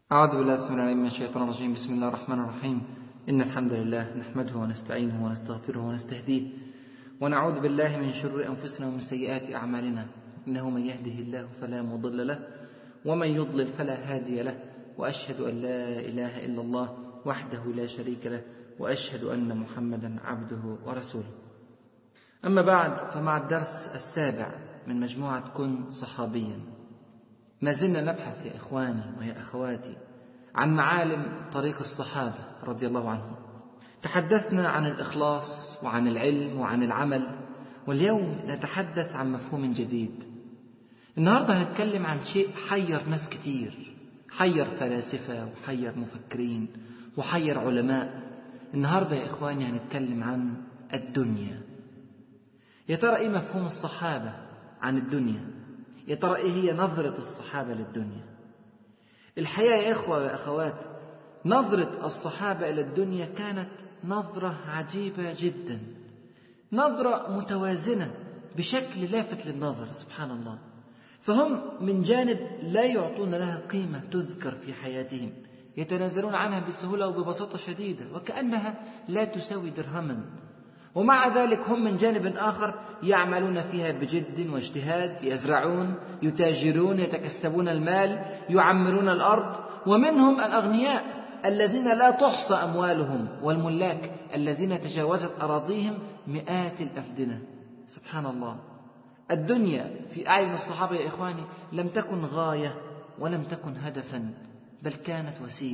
أعوذ بالله السميع العليم من الشيطان الرجيم. بسم الله الرحمن الرحيم. إن الحمد لله نحمده ونستعينه ونستغفره ونستهديه ونعوذ بالله من شرور أنفسنا ومن سيئات أعمالنا. إنه من يهده الله فلا مضل له ومن يضلل فلا هادي له، وأشهد أن لا إله إلا الله وحده لا شريك له، وأشهد أن محمدا عبده ورسوله. أما بعد، فمع الدرس السابع من مجموعة كن صحابيا، ما زلنا نبحث يا إخواني ويا أخواتي عن معالم طريق الصحابة رضي الله عنهم. تحدثنا عن الإخلاص وعن العلم وعن العمل، واليوم نتحدث عن مفهوم جديد. النهاردة هنتكلم عن شيء حير ناس كتير، حير فلاسفة وحير مفكرين وحير علماء. النهاردة يا إخواني هنتكلم عن الدنيا. يا ترى إيه مفهوم الصحابة عن الدنيا؟ يا ترى إيه هي نظرة الصحابة للدنيا؟ الحقيقة يا إخوة وأخوات، نظرة الصحابة إلى الدنيا كانت نظرة عجيبة جدا، نظرة متوازنة بشكل لافت للنظر، سبحان الله. فهم من جانب لا يعطون لها قيمة تذكر في حياتهم، يتنازلون عنها بسهولة وببساطة شديدة وكأنها لا تساوي درهما، ومع ذلك هم من جانب آخر يعملون فيها بجد واجتهاد، يزرعون، يتاجرون، يتكسبون المال، يعمرون الأرض. ومنهم الأغنياء الذين لا تحصى أموالهم، والملاك الذين تجاوزت أراضيهم مئات الأفدنة، سبحان الله. الدنيا في أعين الصحابة يا إخواني لم تكن غاية ولم تكن هدفا، بل كانت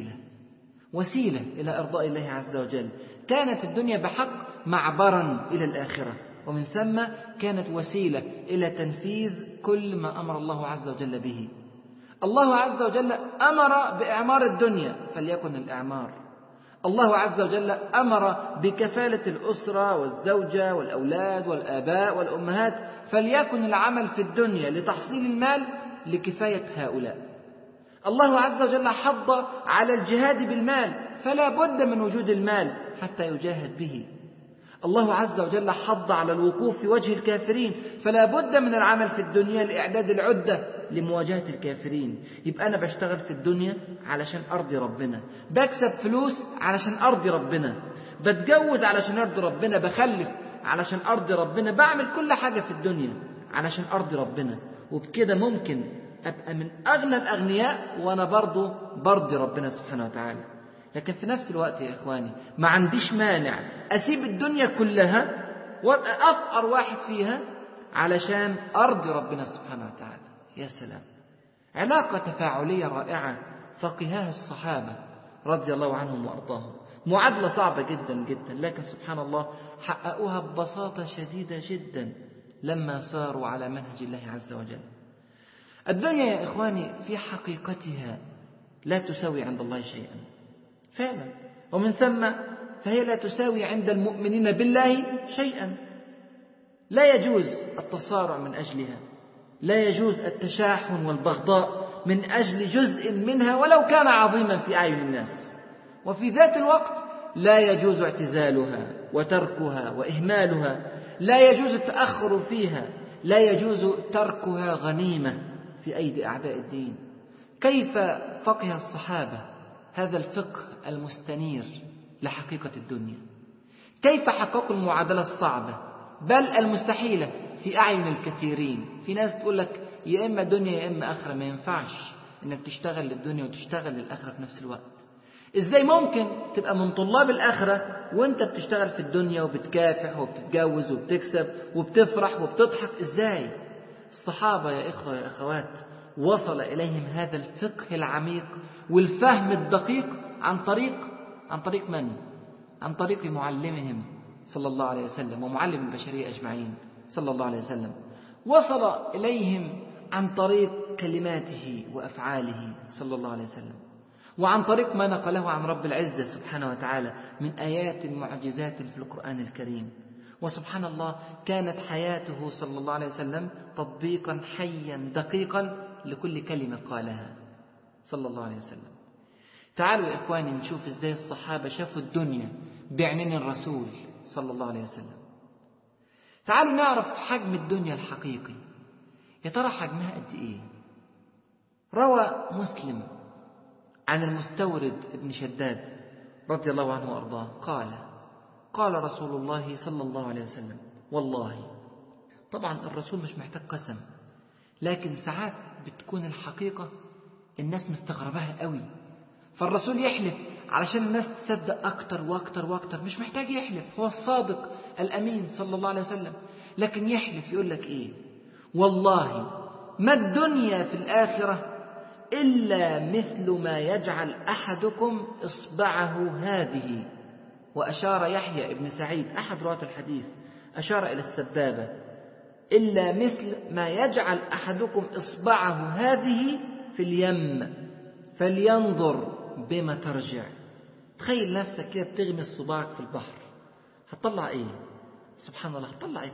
وسيلة إلى إرضاء الله عز وجل. كانت الدنيا بحق معبرا إلى الآخرة، ومن ثم كانت وسيلة إلى تنفيذ كل ما أمر الله عز وجل به. الله عز وجل أمر بإعمار الدنيا فليكن الإعمار، الله عز وجل أمر بكفالة الأسرة والزوجة والأولاد والآباء والأمهات فليكن العمل في الدنيا لتحصيل المال لكفاية هؤلاء. الله عز وجل حض على الجهاد بالمال فلا بد من وجود المال حتى يجاهد به. الله عز وجل حض على الوقوف في وجه الكافرين فلا بد من العمل في الدنيا لإعداد العدة لمواجهة الكافرين. يبقى أنا بشتغل في الدنيا علشان أرضي ربنا، بكسب فلوس علشان أرضي ربنا، بتجوز علشان أرضي ربنا، بخلف علشان أرضي ربنا، بعمل كل حاجة في الدنيا علشان أرضي ربنا. وبكده ممكن أبقى من أغنى الأغنياء وأنا برضي ربنا سبحانه وتعالى. لكن في نفس الوقت يا إخواني ما عنديش مانع أسيب الدنيا كلها وأبقى أفقر واحد فيها علشان أرضي ربنا سبحانه وتعالى. يا سلام، علاقة تفاعلية رائعة فقهها الصحابة رضي الله عنهم وأرضاهم. معادلة صعبة جدا جدا، لكن سبحان الله حققوها ببساطة شديدة جدا لما ساروا على منهج الله عز وجل. الدنيا يا إخواني في حقيقتها لا تساوي عند الله شيئا فعلا، ومن ثم فهي لا تساوي عند المؤمنين بالله شيئا. لا يجوز التصارع من أجلها، لا يجوز التشاحن والبغضاء من أجل جزء منها ولو كان عظيما في أعين الناس، وفي ذات الوقت لا يجوز اعتزالها وتركها وإهمالها، لا يجوز التأخر فيها، لا يجوز تركها غنيمة في أيدي أعداء الدين. كيف فقه الصحابة هذا الفقه المستنير لحقيقة الدنيا؟ كيف حققوا المعادلة الصعبة بل المستحيلة في أعين الكثيرين؟ في ناس تقول لك يا إما دنيا يا إما آخرة، ما ينفعش إنك تشتغل للدنيا وتشتغل للآخرة في نفس الوقت. إزاي ممكن تبقى من طلاب الآخرة وإنت بتشتغل في الدنيا وبتكافح وبتتجوز وبتكسب وبتفرح وبتضحك؟ إزاي؟ الصحابة يا إخوة يا أخوات وصل إليهم هذا الفقه العميق والفهم الدقيق عن طريق من؟ عن طريق معلمهم صلى الله عليه وسلم ومعلم البشرية أجمعين صلى الله عليه وسلم. وصل إليهم عن طريق كلماته وأفعاله صلى الله عليه وسلم، وعن طريق ما نقله عن رب العزة سبحانه وتعالى من آيات معجزات في القرآن الكريم. وسبحان الله كانت حياته صلى الله عليه وسلم تطبيقا حيا دقيقا لكل كلمة قالها صلى الله عليه وسلم. تعالوا يا إخواني نشوف إزاي الصحابة شافوا الدنيا بعينين الرسول صلى الله عليه وسلم. تعالوا نعرف حجم الدنيا الحقيقي. يا ترى حجمها قد إيه؟ روى مسلم عن المستورد ابن شداد رضي الله عنه وأرضاه قال رسول الله صلى الله عليه وسلم والله. طبعا الرسول مش محتاج قسم، لكن ساعات بتكون الحقيقة الناس مستغرباها قوي، فالرسول يحلف علشان الناس تصدق أكتر وأكتر وأكتر. مش محتاج يحلف، هو الصادق الأمين صلى الله عليه وسلم، لكن يحلف يقول لك إيه؟ والله ما الدنيا في الآخرة إلا مثل ما يجعل أحدكم إصبعه هذه. وأشار يحيى ابن سعيد أحد رواة الحديث أشار إلى السبابة، إلا مثل ما يجعل أحدكم إصبعه هذه في اليم فلينظر بما ترجع. تخيل نفسك كده بتغمس صباعك في البحر، هتطلع إيه؟ سبحان الله، هتطلع إيه؟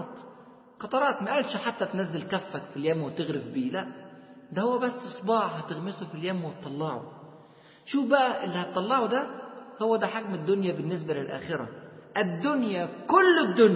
قطرات. ما قالش حتى تنزل كفك في اليم وتغرف بيه، لا، ده هو بس صباع هتغمسه في اليم وتطلعه. شوف بقى اللي هتطلعه ده، هو ده حجم الدنيا بالنسبة للآخرة. الدنيا كل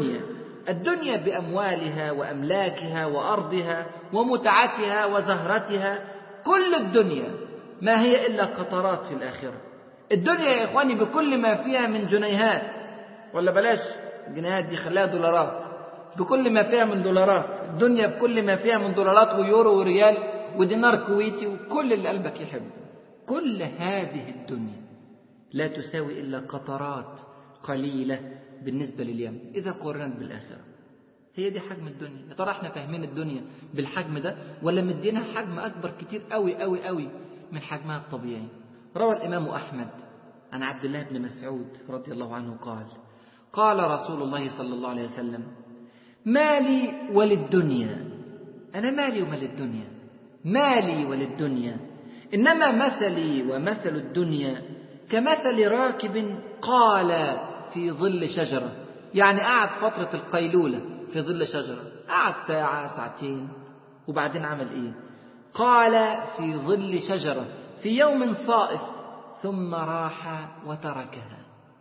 الدنيا بأموالها وأملاكها وأرضها ومتعتها وزهرتها، كل الدنيا ما هي إلا قطرات في الآخرة. الدنيا يا إخواني بكل ما فيها من جنيهات، ولا بلاش جنيهات دي، خليها دولارات، بكل ما فيها من دولارات. الدنيا بكل ما فيها من دولارات ويورو وريال ودينار كويتي وكل اللي قلبك يحبه. كل هذه الدنيا لا تساوي إلا قطرات قليلة بالنسبة لليم إذا قارنت بالآخرة. هي دي حجم الدنيا. يا ترى احنا فاهمين الدنيا بالحجم ده، ولا مدينها حجم أكبر كتير قوي قوي قوي من حجمها الطبيعي؟ روى الإمام أحمد عن عبد الله بن مسعود رضي الله عنه قال رسول الله صلى الله عليه وسلم: مالي وللدنيا. أنا مالي ومال الدنيا، مالي وللدنيا، إنما مثلي ومثل الدنيا كمثل راكب قال في ظل شجرة. يعني قعد فترة القيلولة في ظل شجرة، قعد ساعة ساعتين، وبعدين عمل إيه؟ قال في ظل شجرة في يوم صائف ثم راح وتركها.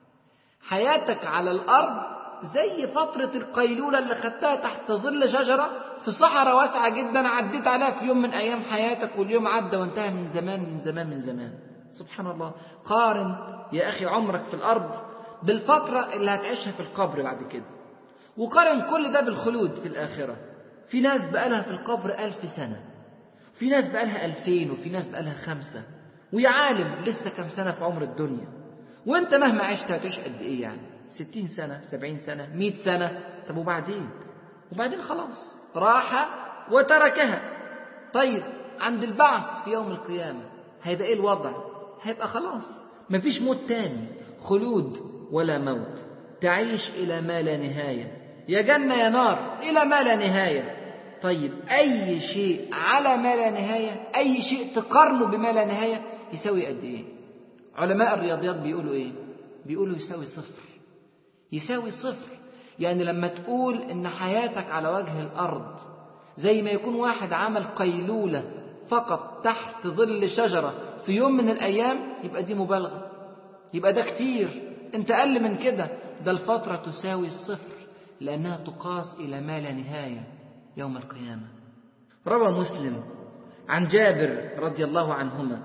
حياتك على الأرض زي فترة القيلولة اللي خدتها تحت ظل شجرة في صحراء واسعة جدا، عديت عليها في يوم من أيام حياتك، واليوم عدى وانتهى من زمان من زمان من زمان. سبحان الله. قارن يا أخي عمرك في الأرض بالفترة اللي هتعيشها في القبر بعد كده، وقارن كل ده بالخلود في الآخرة. في ناس بقالها في القبر 1000 سنة، في ناس بقالها 2000، وفي ناس بقالها 5. ويا عالم لسه كم سنة في عمر الدنيا، وانت مهما عشت هتعيش قد ايه؟ يعني 60 سنة 70 سنة 100 سنة. طب وبعدين خلاص راح وتركها. طيب عند البعث في يوم القيامة هيبقى ايه الوضع؟ هيبقى خلاص مفيش موت تاني، خلود ولا موت، تعيش إلى ما لا نهاية، يا جنة يا نار إلى ما لا نهاية. طيب أي شيء على ما لا نهاية، أي شيء تقارنه بما لا نهاية يساوي قد إيه؟ علماء الرياضيات بيقولوا إيه؟ بيقولوا يساوي صفر. يساوي صفر. يعني لما تقول إن حياتك على وجه الأرض زي ما يكون واحد عمل قيلولة فقط تحت ظل شجرة في يوم من الأيام، يبقى دي مبالغة، يبقى ده كتير. انت أقل من كده، ده الفترة تساوي الصفر، لأنها تقاس إلى ما لا نهاية يوم القيامة. روى مسلم عن جابر رضي الله عنهما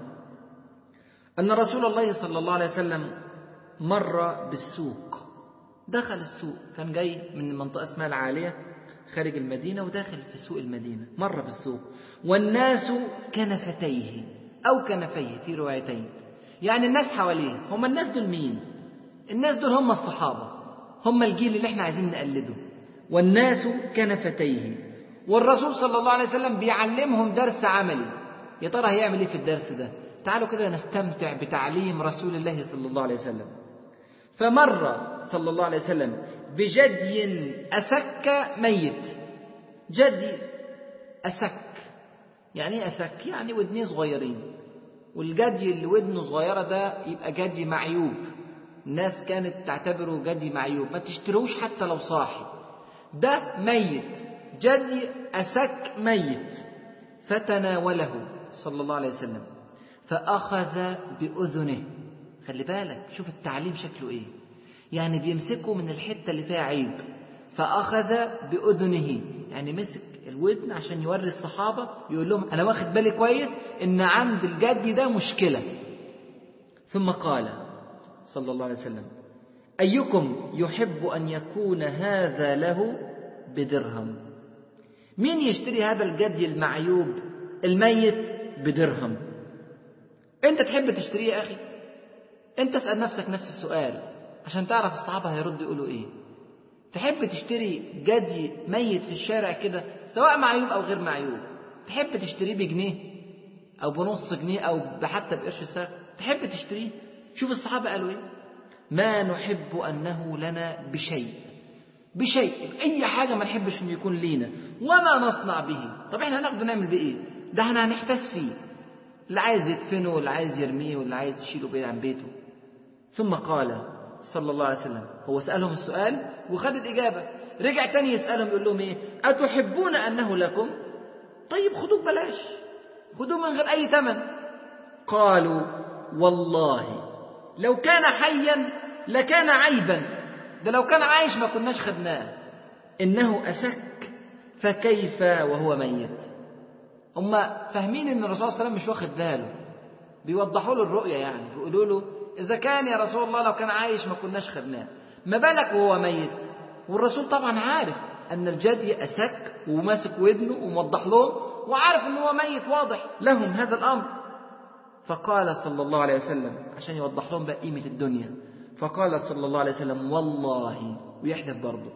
أن رسول الله صلى الله عليه وسلم مر بالسوق. دخل السوق، كان جاي من منطقة اسمها العالية خارج المدينة وداخل في سوق المدينة. مر بالسوق والناس كنفتيه أو كنفيه في روايتين، يعني الناس حواليه. هم الناس دول مين؟ الناس دول هم الصحابة، هم الجيل اللي احنا عايزين نقلده. والناس كنفتيه، والرسول صلى الله عليه وسلم بيعلمهم درس عملي. يا ترى هيعمل ايه في الدرس ده؟ تعالوا كده نستمتع بتعليم رسول الله صلى الله عليه وسلم. فمر صلى الله عليه وسلم بجدي أسك ميت. جدي أسك يعني ايه أسك؟ يعني ودنيه صغيرين، والجدي اللي ودنه صغيرة ده يبقى جدي معيوب. الناس كانت تعتبره جدي معيوب، ما تشتروش حتى لو صاحي. ده ميت، جدي أسك ميت. فتناوله صلى الله عليه وسلم فأخذ بأذنه. خلي بالك، شوف التعليم شكله ايه، يعني بيمسكه من الحتة اللي فيها عيب. فأخذ بأذنه يعني مسك الودن عشان يوري الصحابة، يقول لهم أنا واخد بالي كويس إن عند الجدي ده مشكلة، ثم قال صلى الله عليه وسلم: أيكم يحب أن يكون هذا له بدرهم؟ مين يشتري هذا الجدي المعيوب الميت بدرهم؟ أنت تحب تشتريه يا أخي؟ أنت اسأل نفسك نفس السؤال عشان تعرف الصحابة هيردوا يقولوا إيه. تحب تشتري جدي ميت في الشارع كده سواء معيوب أو غير معيوب؟ تحب تشتريه بجنيه أو بنص جنيه أو حتى بقرش ساق؟ تحب تشتريه؟ شوف الصحابة قالوا إيه: ما نحب أنه لنا بشيء، أي حاجة ما نحبش أن يكون لينا، وما نصنع به. طب إحنا هناخده نعمل بإيه؟ ده احنا هنحتس فيه، اللي عايز يدفنه واللي عايز يرميه واللي عايز يشيله بعيد عن بيته. ثم قال صلى الله عليه وسلم، هو سألهم السؤال وخد الإجابة، رجع تاني يسألهم يقول لهم إيه: أتحبون أنه لكم؟ طيب خدوه ببلاش، خدوه من غير أي ثمن. قالوا: والله لو كان حيا لكان عيبا، ده لو كان عايش ما كناش خدناه، إنه أسك فكيف وهو ميت. هم فاهمين إن الرسول صلى الله عليه وسلم مش واخد باله، بيوضحوا له الرؤية، يعني بيقولوا له: إذا كان يا رسول الله لو كان عايش ما كناش خدناه، ما بالك وهو ميت؟ والرسول طبعا عارف أن الجدي أسك وماسك ودنه وموضح لهم، وعارف أنه هو ميت، واضح لهم هذا الأمر. فقال صلى الله عليه وسلم عشان يوضح لهم بقى قيمة الدنيا، فقال صلى الله عليه وسلم: والله، ويحلف برضه: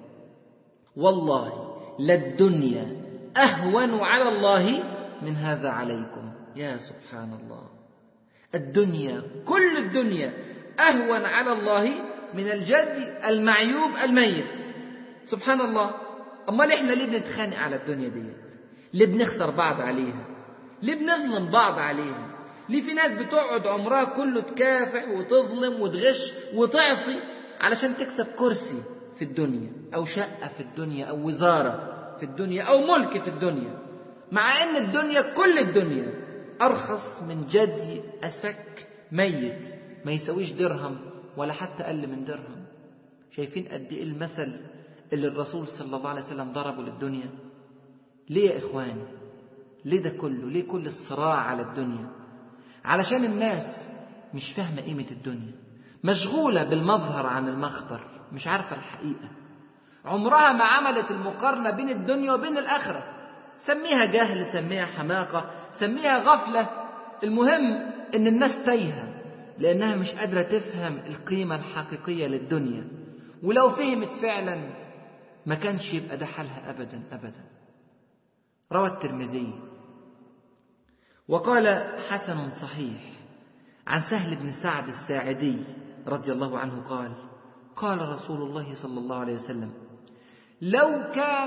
والله للدنيا أهون على الله من هذا عليكم. يا سبحان الله، الدنيا، كل الدنيا أهون على الله من الجد المعيوب الميت. سبحان الله. أمال إحنا ليه بنتخانق على الدنيا دي؟ ليه بنخسر بعض عليها؟ ليه بنظلم بعض عليها؟ ليه في ناس بتقعد عمرها كله تكافح وتظلم وتغش وتعصي علشان تكسب كرسي في الدنيا أو شقة في الدنيا أو وزارة في الدنيا أو ملك في الدنيا، مع أن الدنيا، كل الدنيا، أرخص من جدي أسك ميت ما يسويش درهم ولا حتى أقل من درهم. شايفين قد إيه المثل اللي الرسول صلى الله عليه وسلم ضربه للدنيا؟ ليه يا إخواني؟ ليه ده كله؟ ليه كل الصراع على الدنيا؟ علشان الناس مش فاهمة قيمة الدنيا، مشغولة بالمظهر عن المخبر، مش عارفة الحقيقة. عمرها ما عملت المقارنة بين الدنيا وبين الآخرة. سميها جهل، سميها حماقة، سميها غفلة، المهم إن الناس تايهة لأنها مش قادرة تفهم القيمة الحقيقية للدنيا، ولو فهمت فعلا ما كانش يبقى ده حالها أبدا أبدا. روى الترمذي وقال حسن صحيح عن سهل بن سعد الساعدي رضي الله عنه قال: قال رسول الله صلى الله عليه وسلم: لو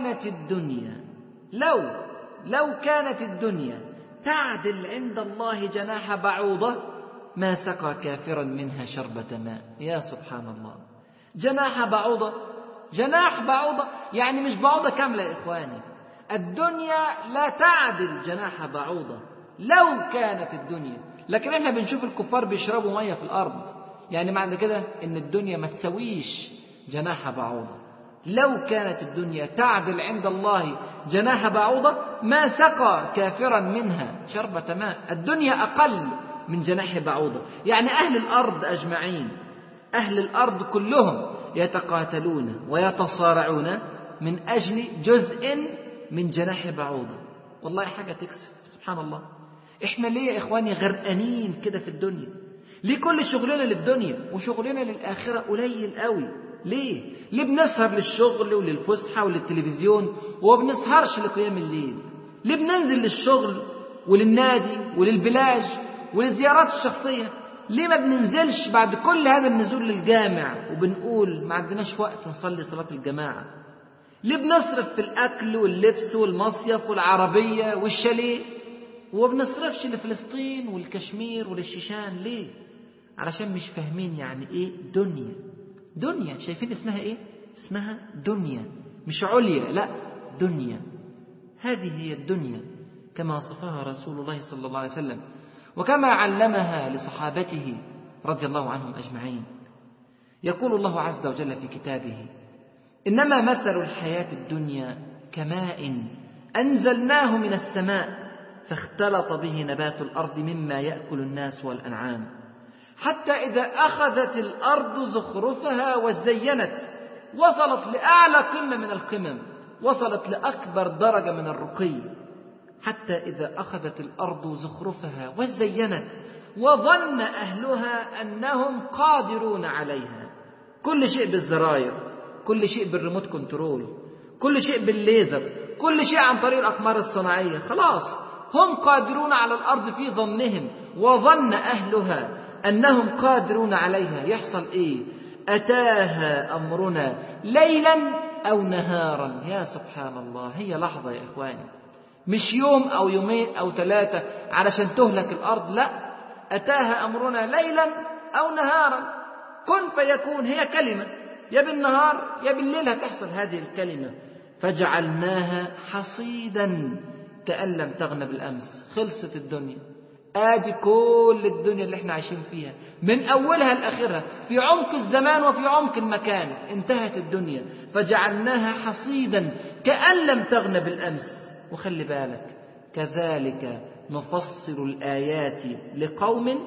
كانت الدنيا تعدل عند الله جناح بعوضة ما سقى كافرا منها شربة ماء. يا سبحان الله، جناح بعوضة، جناح بعوضة، يعني مش بعوضة كاملة يا إخواني. الدنيا لا تعدل جناح بعوضة لو كانت الدنيا، لكن احنا بنشوف الكفار بيشربوا مية في الأرض، يعني معنى كده ان الدنيا ما تسويش جناح بعوضة. لو كانت الدنيا تعدل عند الله جناح بعوضة ما سقى كافرا منها شربة ماء. الدنيا أقل من جناح بعوضة، يعني أهل الأرض أجمعين، أهل الأرض كلهم يتقاتلون ويتصارعون من أجل جزء من جناح بعوضة. والله حاجة تكسف، سبحان الله. إحنا ليه يا إخواني غرقانين كده في الدنيا؟ ليه كل شغلنا للدنيا وشغلنا للآخرة قليل قوي؟ ليه بنسهر للشغل وللفسحة وللتلفزيون وبنسهرش لقيام الليل؟ ليه بننزل للشغل وللنادي وللبلاج وللزيارات الشخصية؟ ليه ما بننزلش بعد كل هذا النزول للجامع وبنقول ما عندناش وقت نصلي صلاة الجماعة؟ ليه بنصرف في الأكل واللبس والمصيف والعربية والشاليه وبنصرفش لفلسطين والكشمير وللشيشان؟ ليه؟ علشان مش فاهمين يعني ايه دنيا. شايفين اسمها ايه؟ اسمها دنيا، مش عليا، لا، دنيا. هذه هي الدنيا كما وصفها رسول الله صلى الله عليه وسلم وكما علمها لصحابته رضي الله عنهم أجمعين. يقول الله عز وجل في كتابه: إنما مثل الحياة الدنيا كماء أنزلناه من السماء فاختلط به نبات الأرض مما يأكل الناس والأنعام حتى إذا أخذت الأرض زخرفها وزينت، وصلت لأعلى قمة من القمم، وصلت لأكبر درجة من الرقي. حتى إذا أخذت الأرض زخرفها وزينت وظن أهلها أنهم قادرون عليها. كل شيء بالزراير، كل شيء بالريموت كنترول، كل شيء بالليزر، كل شيء عن طريق الأقمار الصناعية. خلاص هم قادرون على الأرض في ظنهم، وظن أهلها أنهم قادرون عليها. يحصل إيه؟ أتاها أمرنا ليلا أو نهارا. يا سبحان الله، هي لحظة يا إخواني، مش يوم أو يومين أو 3 علشان تهلك الأرض، لا، أتاها أمرنا ليلا أو نهارا. كن فيكون، هي كلمة، يا بالنهار يا بالليل هتحصل هذه الكلمة. فجعلناها حصيدا كأن لم تغن بالأمس. خلصت الدنيا. آدي كل الدنيا اللي احنا عايشين فيها من أولها لآخرها، في عمق الزمان وفي عمق المكان، انتهت الدنيا. فجعلناها حصيدا كأن لم تغن بالأمس. وخلي بالك، كذلك نفصل الآيات لقوم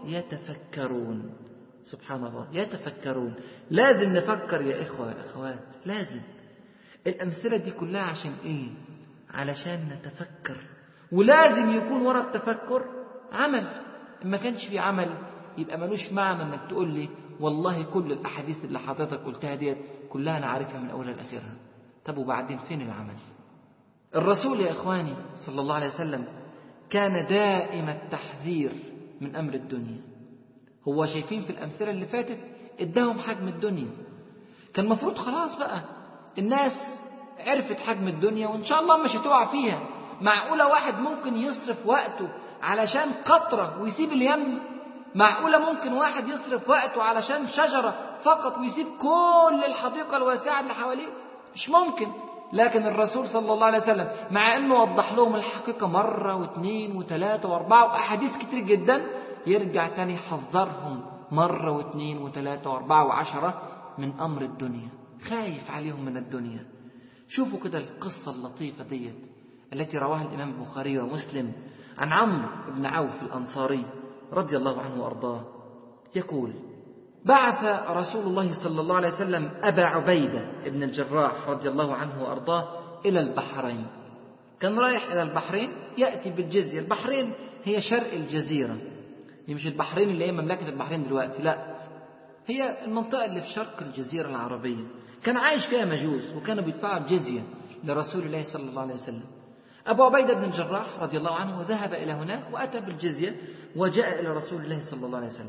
يتفكرون. سبحان الله، يتفكرون. لازم نفكر يا إخوة يا أخوات، لازم. الأمثلة دي كلها عشان إيه؟ علشان نتفكر. ولازم يكون وراء التفكر عمل. ما كانش في عمل يبقى ملوش معنى انك تقول لي والله كل الأحاديث اللي حضرتك قلتها ديت كلها أنا عارفها من أولها لآخرها. طب وبعدين فين العمل؟ الرسول يا إخواني صلى الله عليه وسلم كان دائم التحذير من أمر الدنيا. هو شايفين في الأمثلة اللي فاتت اداهم حجم الدنيا. كان مفروض خلاص بقى الناس عرفت حجم الدنيا وإن شاء الله مش هتقع فيها. معقولة واحد ممكن يصرف وقته علشان قطرة ويسيب اليم؟ معقولة ممكن واحد يصرف وقته علشان شجرة فقط ويسيب كل الحديقة الواسعة اللي حواليه؟ مش ممكن. لكن الرسول صلى الله عليه وسلم مع أنه وضح لهم الحقيقة مرة واثنين وثلاثة واربعة وأحاديث كتير جدا، يرجع تاني يحذرهم مرة واثنين وثلاثة واربعة وعشرة من أمر الدنيا، خايف عليهم من الدنيا. شوفوا كده القصة اللطيفة ديت التي رواها الإمام البخاري ومسلم عن عمرو بن عوف الأنصاري رضي الله عنه وأرضاه. يقول: بعث رسول الله صلى الله عليه وسلم أبا عبيدة بن الجراح رضي الله عنه وأرضاه إلى البحرين. كان رايح إلى البحرين يأتي بالجزية. البحرين هي شرق الجزيرة، هي مش البحرين اللي هي مملكة البحرين دلوقتي، لا، هي المنطقة اللي في شرق الجزيرة العربية. كان عايش فيها مجوس وكانوا بيدفعوا الجزية لرسول الله صلى الله عليه وسلم. أبو عبيدة بن الجراح رضي الله عنه ذهب إلى هناك وأتى بالجزية وجاء إلى رسول الله صلى الله عليه وسلم.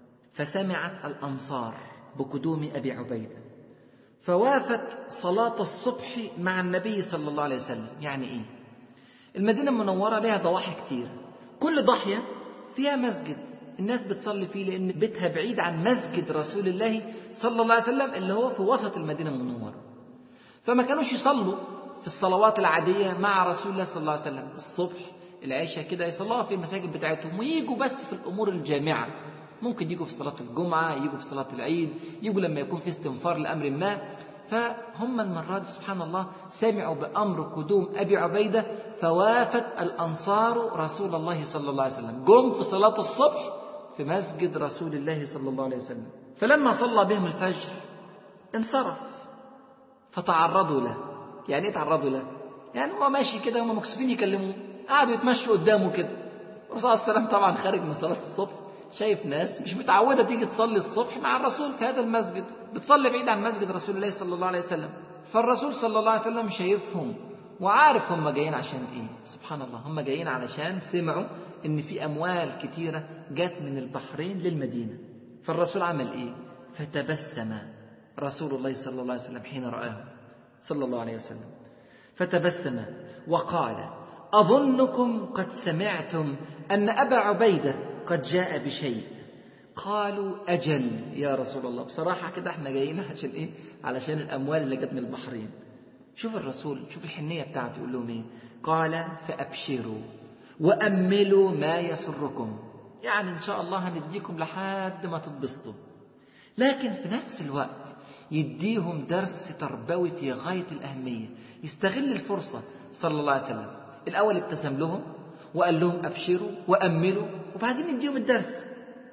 فسمعت الأنصار بقدوم أبي عبيدة فوافت صلاة الصبح مع النبي صلى الله عليه وسلم. يعني إيه؟ المدينة المنورة لها ضواحي كتير، كل ضاحية فيها مسجد الناس بتصلي فيه، لأن بيتها بعيد عن مسجد رسول الله صلى الله عليه وسلم اللي هو في وسط المدينة المنورة. فما كانوش يصلوا في الصلوات العادية مع رسول الله صلى الله عليه وسلم الصبح العشاء كده، يصلوها في المساجد بتاعتهم ويجوا بس في الأمور الجامعة. ممكن يجوا في صلاة الجمعة، يجوا في صلاة العيد، يجوا لما يكون في استنفار لأمر ما. فهم المرة دي سبحان الله سمعوا بأمر قدوم أبي عبيدة، فوافت الأنصار رسول الله صلى الله عليه وسلم، جم في صلاة الصبح في مسجد رسول الله صلى الله عليه وسلم. فلما صلى بهم الفجر انصرف فتعرضوا له. يعني ايه تعرضوا له؟ يعني هو ماشي كده هم مكسوفين يكلموه، قعدوا يتمشوا قدامه كده. الرسول صلى الله عليه وسلم طبعا خارج من صلاة الصبح، شايف ناس مش متعودة تيجي تصلي الصبح مع الرسول في هذا المسجد، بتصلي بعيد عن مسجد رسول الله صلى الله عليه وسلم. فالرسول صلى الله عليه وسلم شايفهم وعارف هم جايين عشان ايه. سبحان الله، هم جايين علشان سمعوا ان في اموال كتيرة جات من البحرين للمدينة. فالرسول عمل ايه؟ فتبسم رسول الله صلى الله عليه وسلم حين رآه صلى الله عليه وسلم، فتبسم وقال: أظنكم قد سمعتم أن أبا عبيدة قد جاء بشيء. قالوا: أجل يا رسول الله، بصراحة كده احنا جايين عشان ايه؟ علشان الأموال اللي جت من البحرين. شوف الرسول، شوف الحنية بتاعته، يقول لهم ايه؟ قال: فأبشروا وأملوا ما يسركم، يعني إن شاء الله هنديكم لحد ما تتبسطوا. لكن في نفس الوقت يديهم درس تربوي في غاية الأهمية. يستغل الفرصة صلى الله عليه وسلم. الأول ابتسم لهم وقال لهم أبشروا وأملوا، وبعدين يديهم الدرس.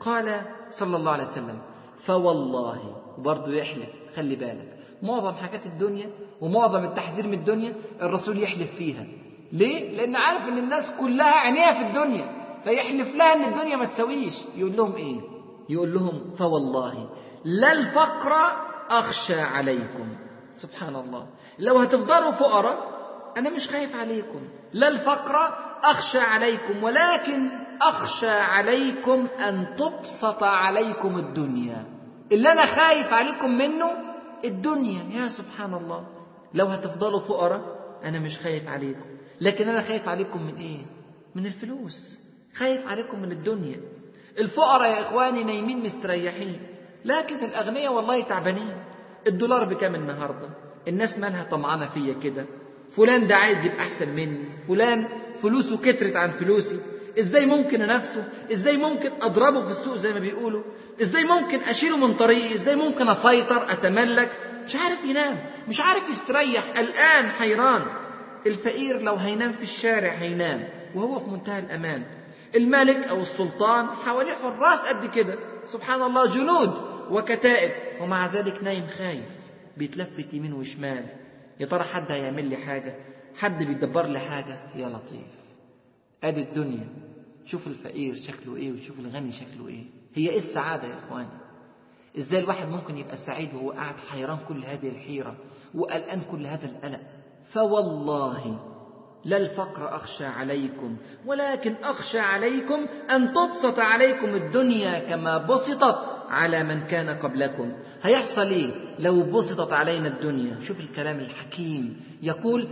قال صلى الله عليه وسلم: فوالله. وبرضه يحلف، خلي بالك، معظم حاجات الدنيا ومعظم التحذير من الدنيا الرسول يحلف فيها. ليه؟ لأن عارف أن الناس كلها عينيها في الدنيا، فيحلف لها أن الدنيا ما تسويش. يقول لهم إيه؟ يقول لهم: فوالله لا الفقر أخشى عليكم. سبحان الله، لو هتفضلوا فقراء أنا مش خايف عليكم. لا الفقر أخشى عليكم، ولكن أخشى عليكم أن تبسط عليكم الدنيا. اللي أنا خايف عليكم منه الدنيا. يا سبحان الله، لو هتفضلوا فقراء أنا مش خايف عليكم، لكن أنا خايف عليكم من إيه؟ من الفلوس، خايف عليكم من الدنيا. الفقراء يا إخواني نايمين مستريحين، لكن الأغنياء والله تعبانين. الدولار بكام النهاردة؟ الناس مالها طمعانة فيا كده؟ فلان ده عايز يبقى أحسن مني، فلان فلوسه كترت عن فلوسي، إزاي ممكن أنافسه؟ إزاي ممكن أضربه في السوق زي ما بيقولوا؟ إزاي ممكن أشيله من طريقي؟ إزاي ممكن أسيطر أتملك؟ مش عارف ينام، مش عارف يستريح، قلقان حيران. الفقير لو هينام في الشارع هينام وهو في منتهى الأمان. الملك أو السلطان حواليه حراس قد كده، سبحان الله، جنود وكتائب، ومع ذلك نايم خايف، بيتلفت يمين وشمال. يا ترى حد هيعمل لي حاجة؟ حد بيدبر لي حاجة؟ يا لطيف. ادي الدنيا. شوف الفقير شكله ايه وشوف الغني شكله ايه. هي ايه السعادة يا اخواني؟ ازاي الواحد ممكن يبقى سعيد وهو قاعد حيران كل هذه الحيرة وقلقان كل هذا القلق؟ فوالله لا الفقر أخشى عليكم، ولكن أخشى عليكم أن تبسط عليكم الدنيا كما بسطت على من كان قبلكم. هيحصل إيه لو بسطت علينا الدنيا؟ شوف الكلام الحكيم، يقول: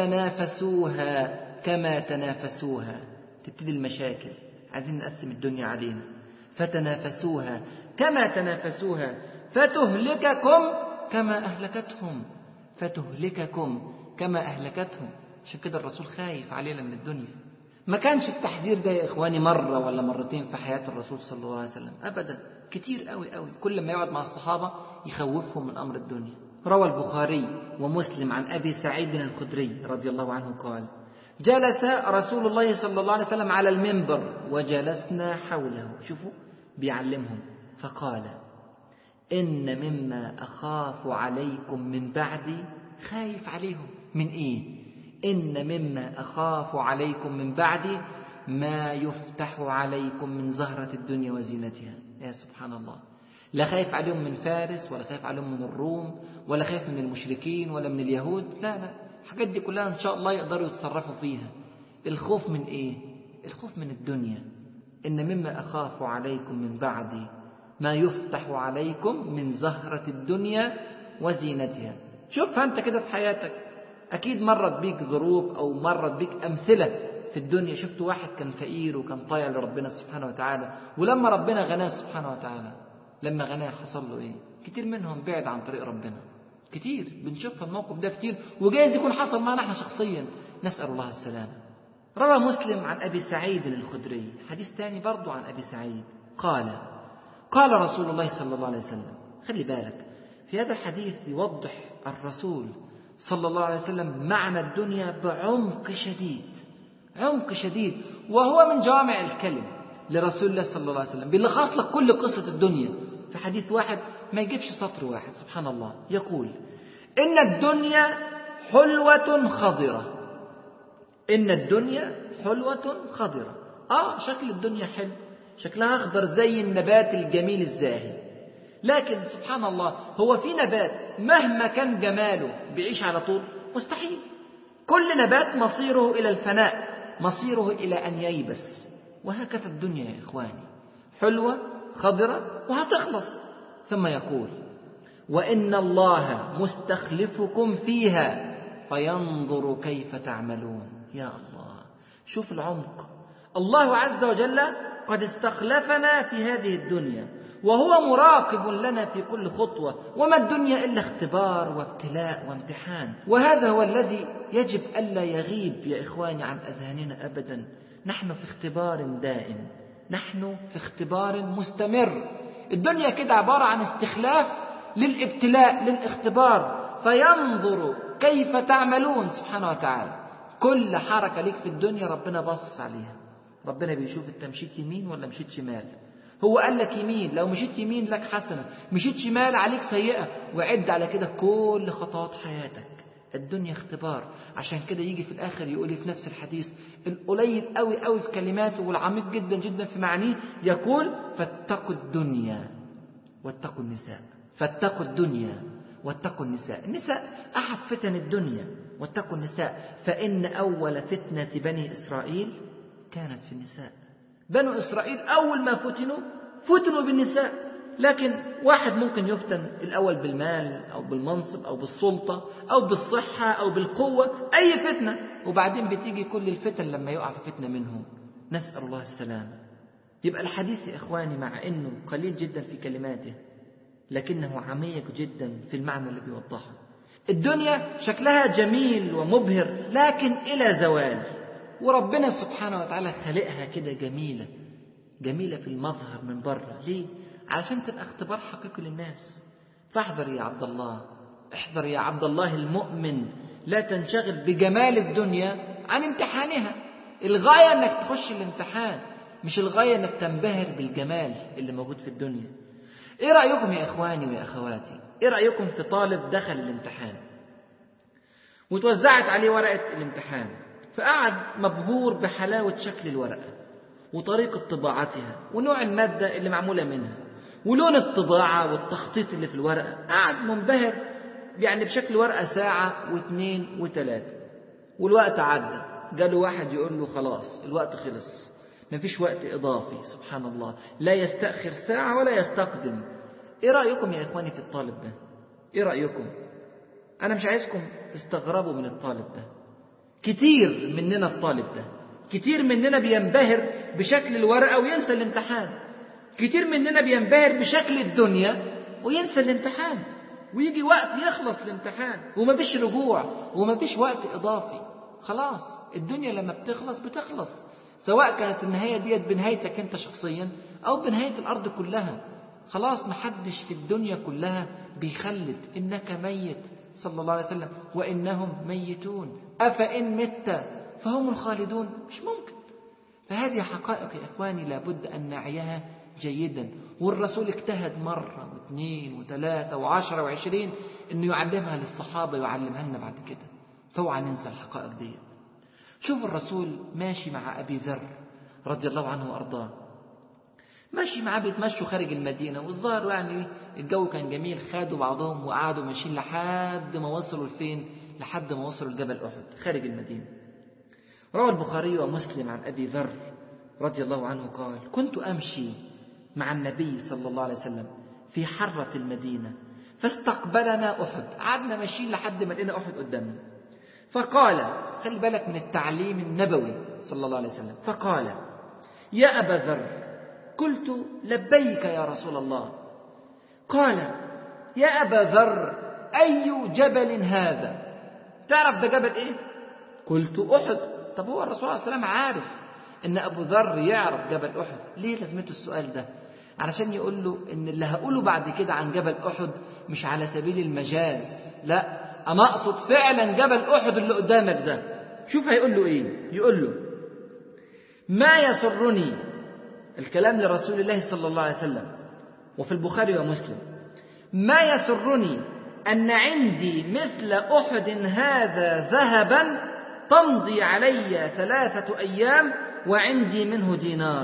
فتنافسوها كما تنافسوها. تبتدي المشاكل، عايزين نقسم الدنيا علينا. فتنافسوها كما تنافسوها فتهلككم كما أهلكتهم. فتهلككم كما أهلكتهم. عشان كده الرسول خايف علينا من الدنيا. ما كانش التحذير ده يا إخواني مرة ولا مرتين في حياة الرسول صلى الله عليه وسلم، أبدا، كتير قوي قوي. كل ما يقعد مع الصحابة يخوفهم من أمر الدنيا. روى البخاري ومسلم عن أبي سعيد الخدري رضي الله عنه قال: جلس رسول الله صلى الله عليه وسلم على المنبر وجلسنا حوله. شوفوا بيعلمهم، فقال: إن مما أخاف عليكم من بعدي. خايف عليهم من إيه؟ إن مما أخاف عليكم من بعدي ما يفتح عليكم من زهرة الدنيا وزينتها. يا سبحان الله، لا خايف عليهم من فارس ولا خايف عليهم من الروم ولا خايف من المشركين ولا من اليهود، لا لا، الحاجات دي كلها إن شاء الله يقدروا يتصرفوا فيها. الخوف من إيه؟ الخوف من الدنيا. إن مما أخاف عليكم من بعدي ما يفتح عليكم من زهرة الدنيا وزينتها. شوف أنت كده في حياتك، أكيد مرت بيك ظروف أو مرت بيك أمثلة في الدنيا. شفت واحد كان فقير وكان طايع لربنا سبحانه وتعالى، ولما ربنا غناه سبحانه وتعالى، لما غناه حصل له إيه؟ كتير منهم بعد عن طريق ربنا. كتير بنشوف الموقف ده كتير، وجايز يكون حصل معنا احنا شخصيا، نسأل الله السلامة. روى مسلم عن أبي سعيد الخدري حديث تاني برضو عن أبي سعيد قال: قال رسول الله صلى الله عليه وسلم. خلي بالك، في هذا الحديث يوضح الرسول صلى الله عليه وسلم معنى الدنيا بعمق شديد، عمق شديد، وهو من جوامع الكلم لرسول الله صلى الله عليه وسلم، بيلخص لك كل قصة الدنيا في حديث واحد، ما يجيبش سطر واحد. سبحان الله، يقول: إن الدنيا حلوة خضرة. إن الدنيا حلوة خضرة. شكل الدنيا حلو، شكلها أخضر زي النبات الجميل الزاهي، لكن سبحان الله، هو في نبات مهما كان جماله بيعيش على طول؟ مستحيل. كل نبات مصيره إلى الفناء، مصيره إلى أن ييبس. وهكذا الدنيا يا إخواني، حلوة خضرة وهتخلص. ثم يقول: وإن الله مستخلفكم فيها فينظر كيف تعملون. يا الله، شوف العمق. الله عز وجل قد استخلفنا في هذه الدنيا، وهو مراقب لنا في كل خطوة، وما الدنيا إلا اختبار وابتلاء وامتحان. وهذا هو الذي يجب ألا يغيب يا إخواني عن أذهاننا أبدا. نحن في اختبار دائم، نحن في اختبار مستمر. الدنيا كده عبارة عن استخلاف للابتلاء، للاختبار. فينظر كيف تعملون سبحانه وتعالى. كل حركة ليك في الدنيا ربنا باصص عليها، ربنا بيشوف انت مشيت يمين ولا مشيت شمال، هو قال لك يمين، لو مشيت يمين لك حسنة، مشيت شمال عليك سيئة، وعد على كده كل خطوات حياتك. الدنيا اختبار. عشان كده يجي في الآخر يقول في نفس الحديث القليل قوي قوي في كلماته والعميق جدا جدا في معانيه، يقول فاتقوا الدنيا واتقوا النساء. فاتقوا الدنيا واتقوا النساء. النساء أحد فتن الدنيا. واتقوا النساء فإن أول فتنة بني إسرائيل كانت في النساء. بنو إسرائيل أول ما فتنوا بالنساء. لكن واحد ممكن يفتن الأول بالمال أو بالمنصب أو بالسلطة أو بالصحة أو بالقوة، أي فتنة، وبعدين بتيجي كل الفتن لما يقع في فتنة منهم. نسأل الله السلام. يبقى الحديث يا إخواني مع أنه قليل جدا في كلماته لكنه عميق جدا في المعنى اللي بيوضحه. الدنيا شكلها جميل ومبهر لكن إلى زوال، وربنا سبحانه وتعالى خلقها كده جميلة في المظهر من بره. ليه؟ علشان تبقى اختبار حقيقي للناس. فاحذر يا عبد الله، احذر يا عبد الله المؤمن، لا تنشغل بجمال الدنيا عن امتحانها. الغاية انك تخش الامتحان، مش الغاية انك تنبهر بالجمال اللي موجود في الدنيا. ايه رأيكم يا اخواني ويا اخواتي؟ ايه رأيكم في طالب دخل الامتحان وتوزعت عليه ورقة الامتحان، فقعد مبهور بحلاوة شكل الورقة وطريقة طباعتها ونوع المادة اللي معمولة منها ولون الطباعة والتخطيط اللي في الورقة، قعد منبهر يعني بشكل ورقة ساعة واثنين وثلاثة، والوقت عدى. جاله واحد يقول له خلاص الوقت خلص، مفيش وقت إضافي. سبحان الله، لا يستأخر ساعة ولا يستقدم. إيه رأيكم يا إخواني في الطالب ده؟ إيه رأيكم؟ أنا مش عايزكم تستغربوا من الطالب ده. كتير مننا الطالب ده، كتير مننا بينبهر بشكل الورقة وينسى الامتحان. كتير مننا بينبهر بشكل الدنيا وينسى الامتحان، ويجي وقت يخلص الامتحان ومفيش رجوع ومفيش وقت إضافي. خلاص الدنيا لما بتخلص، سواء كانت النهاية ديت بنهايتك أنت شخصيا أو بنهاية الأرض كلها. خلاص محدش في الدنيا كلها بيخلد. إنك ميت صلى الله عليه وسلم وإنهم ميتون أفإن مت فهم الخالدون. مش ممكن. فهذه حقائق يا إخواني لابد أن نعيها جيدا. والرسول اجتهد مرة واثنين وثلاثة وعشرة وعشرين أنه يعلمها للصحابة ويعلمها لنا بعد كده. فوعى ننسى الحقائق دي. شوف الرسول ماشي مع أبي ذر رضي الله عنه وأرضاه، ماشي معاه بيتمشوا خارج المدينة، والظاهر يعني الجو كان جميل. خدوا بعضهم وقعدوا ماشيين لحد ما وصلوا لفين؟ لحد ما وصلوا لجبل أحد خارج المدينة. روى البخاري ومسلم عن أبي ذر رضي الله عنه قال: كنت أمشي مع النبي صلى الله عليه وسلم في حرة المدينة فاستقبلنا أحد. قعدنا ماشيين لحد ما لقينا أحد قدامنا. فقال، خلي بالك من التعليم النبوي صلى الله عليه وسلم، فقال: يا أبا ذر. قلت: لبيك يا رسول الله. قال: يا أبا ذر أي جبل هذا؟ تعرف ده جبل إيه؟ قلت: أحد. طب هو الرسول عليه السلام عارف إن أبو ذر يعرف جبل أحد. ليه لازمته السؤال ده؟ علشان يقول له إن اللي هقوله بعد كده عن جبل أحد مش على سبيل المجاز، لا، أنا أقصد فعلا جبل أحد اللي قدامك ده. شوف هيقول له إيه؟ يقول له: ما يسرني، الكلام لرسول الله صلى الله عليه وسلم وفي البخاري ومسلم، ما يسرني أن عندي مثل أحد هذا ذهبا تمضي علي 3 أيام وعندي منه دينار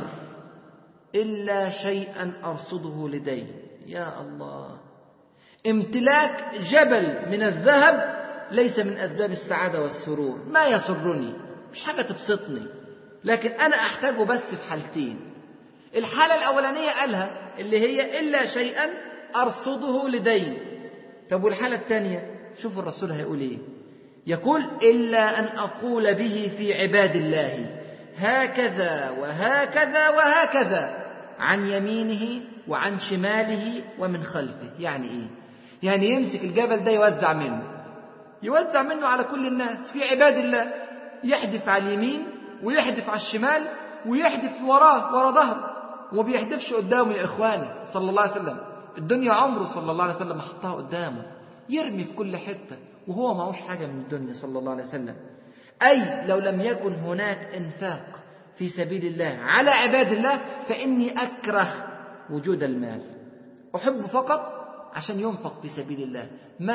إلا شيئا أرصده لدي. يا الله، امتلاك جبل من الذهب ليس من أسباب السعادة والسرور. ما يسرني، مش حاجة تبسطني، لكن أنا أحتاجه بس في حالتين. الحالة الأولانية قالها اللي هي إلا شيئا أرصده لدي. طب والحالة الثانية؟ شوف الرسول هيقول إيه؟ يقول: إلا أن أقول به في عباد الله هكذا وهكذا وهكذا عن يمينه وعن شماله ومن خلفه. يعني إيه؟ يعني يمسك الجبل ده يوزع منه على كل الناس في عباد الله، يحدف على اليمين ويحدف على الشمال ويحدف ورا ظهره، وما بيحدفش قدامه يا إخواني صلى الله عليه وسلم. الدنيا عمره صلى الله عليه وسلم حطها قدامه، يرمي في كل حتة وهو معهوش حاجة من الدنيا صلى الله عليه وسلم. أي لو لم يكن هناك إنفاق في سبيل الله على عباد الله فإني أكره وجود المال، أحب فقط عشان ينفق في سبيل الله.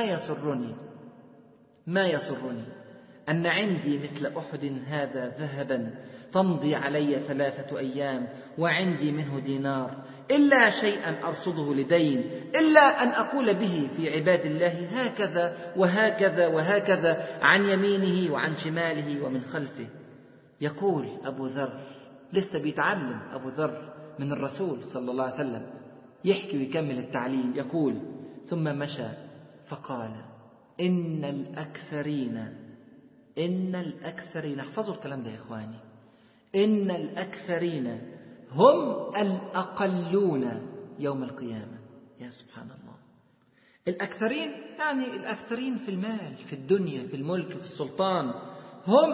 ما يسرني أن عندي مثل أحد هذا ذهبا تمضي علي 3 أيام وعندي منه دينار، إلا شيئا أرصده لدين، إلا أن أقول به في عباد الله هكذا وهكذا وهكذا عن يمينه وعن شماله ومن خلفه. يقول أبو ذر، لسه بيتعلم أبو ذر من الرسول صلى الله عليه وسلم، يحكي ويكمل التعليم. يقول: ثم مشى فقال: إن الأكثرين احفظوا الكلام ده يا إخواني، إن الأكثرين هم الأقلون يوم القيامة. يا سبحان الله، الأكثرين يعني الأكثرين في المال، في الدنيا، في الملك، في السلطان، هم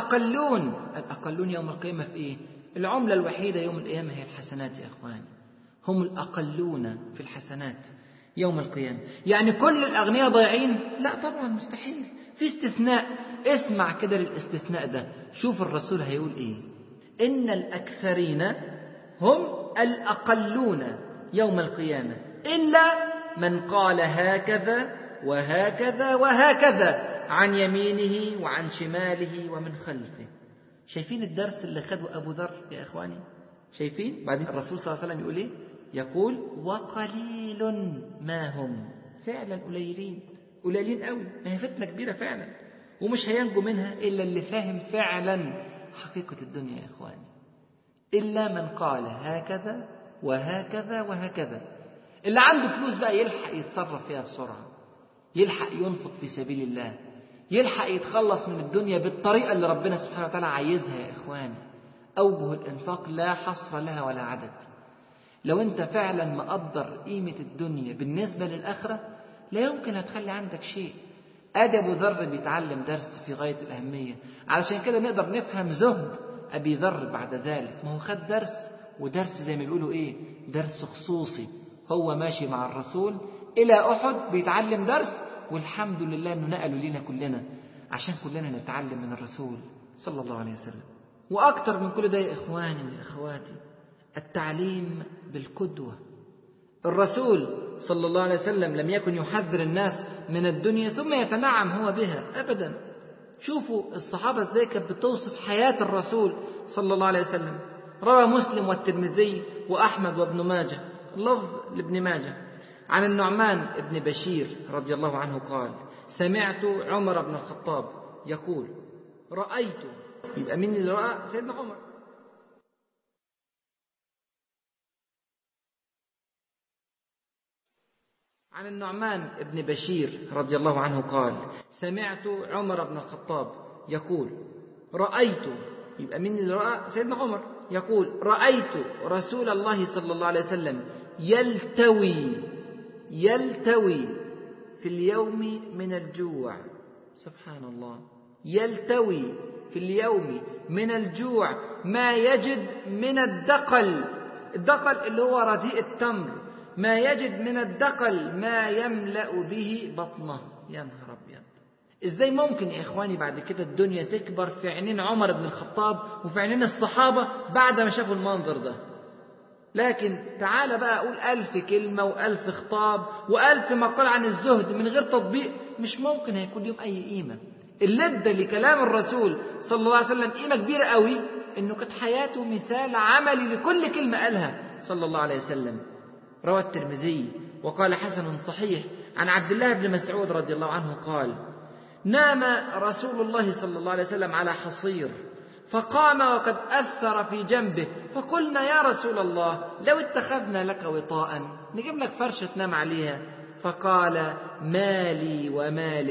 الأقلون يوم القيامة في إيه؟ العملة الوحيدة يوم القيامة هي الحسنات يا إخواني، هم الأقلون في الحسنات يوم القيامة. يعني كل الأغنياء ضايعين؟ لا طبعا، مستحيل، في استثناء. اسمع كده للاستثناء ده، شوف الرسول هيقول إيه: إن الأكثرين هم الأقلون يوم القيامة إلا من قال هكذا وهكذا وهكذا عن يمينه وعن شماله ومن خلفه. شايفين الدرس اللي خده أبو ذر يا إخواني؟ شايفين؟ بعدين الرسول صلى الله عليه وسلم يقول إيه؟ يقول: وقليل ما هم. فعلا قليلين قوي، ما هي فتنة كبيرة فعلا، ومش هينجو منها إلا اللي فاهم فعلا حقيقة الدنيا يا إخواني. إلا من قال هكذا وهكذا وهكذا. اللي عنده فلوس بقى يلحق يتصرف فيها بسرعة، يلحق ينفق في سبيل الله، يلحق يتخلص من الدنيا بالطريقة اللي ربنا سبحانه وتعالى عايزها يا إخواني. أوجه الإنفاق لا حصر لها ولا عدد. لو أنت فعلا مقدر قيمة الدنيا بالنسبة للآخرة لا يمكن هتخلي عندك شيء. آدي أبو ذر بيتعلم درس في غاية الأهمية، علشان كده نقدر نفهم زهد أبي ذر بعد ذلك. ما هو خد درس، ودرس زي ما بيقولوا إيه، درس خصوصي. هو ماشي مع الرسول إلى أحد بيتعلم درس، والحمد لله أنه نقلوا لنا كلنا عشان كلنا نتعلم من الرسول صلى الله عليه وسلم. وأكتر من كل ده يا إخواني وإخواتي، التعليم بالقدوة. الرسول صلى الله عليه وسلم لم يكن يحذر الناس من الدنيا ثم يتنعم هو بها أبدا. شوفوا الصحابة ازاي كانت بتوصف حياة الرسول صلى الله عليه وسلم. روى مسلم والترمذي وأحمد وابن ماجه لفظ لابن ماجه عن النعمان بن بشير رضي الله عنه قال: سمعت عمر بن الخطاب يقول: رأيت. يبقى مين اللي رأى؟ سيدنا عمر. عن النعمان بن بشير رضي الله عنه قال: سمعت عمر بن الخطاب يقول: رأيت. يبقى مين اللي رأى؟ سيدنا عمر. يقول: رأيت رسول الله صلى الله عليه وسلم يلتوي في اليوم من الجوع. سبحان الله، يلتوي في اليوم من الجوع ما يجد من الدقل. الدقل اللي هو رديء التمر. ما يجد من الدقل ما يملأ به بطنه. يا نهار أبيض، إزاي ممكن يا إخواني بعد كده الدنيا تكبر في عينين عمر بن الخطاب وفي عينين الصحابة بعد ما شافوا المنظر ده؟ لكن تعال بقى أقول 1000 كلمة و1000 خطاب و1000 مقال عن الزهد من غير تطبيق، مش ممكن هيكون لهم أي قيمة. اللي ادى لكلام الرسول صلى الله عليه وسلم قيمة كبيرة قوي إنه كانت حياته مثال عملي لكل كلمة قالها صلى الله عليه وسلم. روى الترمذي وقال: حسن صحيح عن عبد الله بن مسعود رضي الله عنه قال: نام رسول الله صلى الله عليه وسلم على حصير فقام وقد أثر في جنبه، فقلنا: يا رسول الله، لو اتخذنا لك وطاء نجيب لك فرشة تنام عليها. فقال: مالي ومال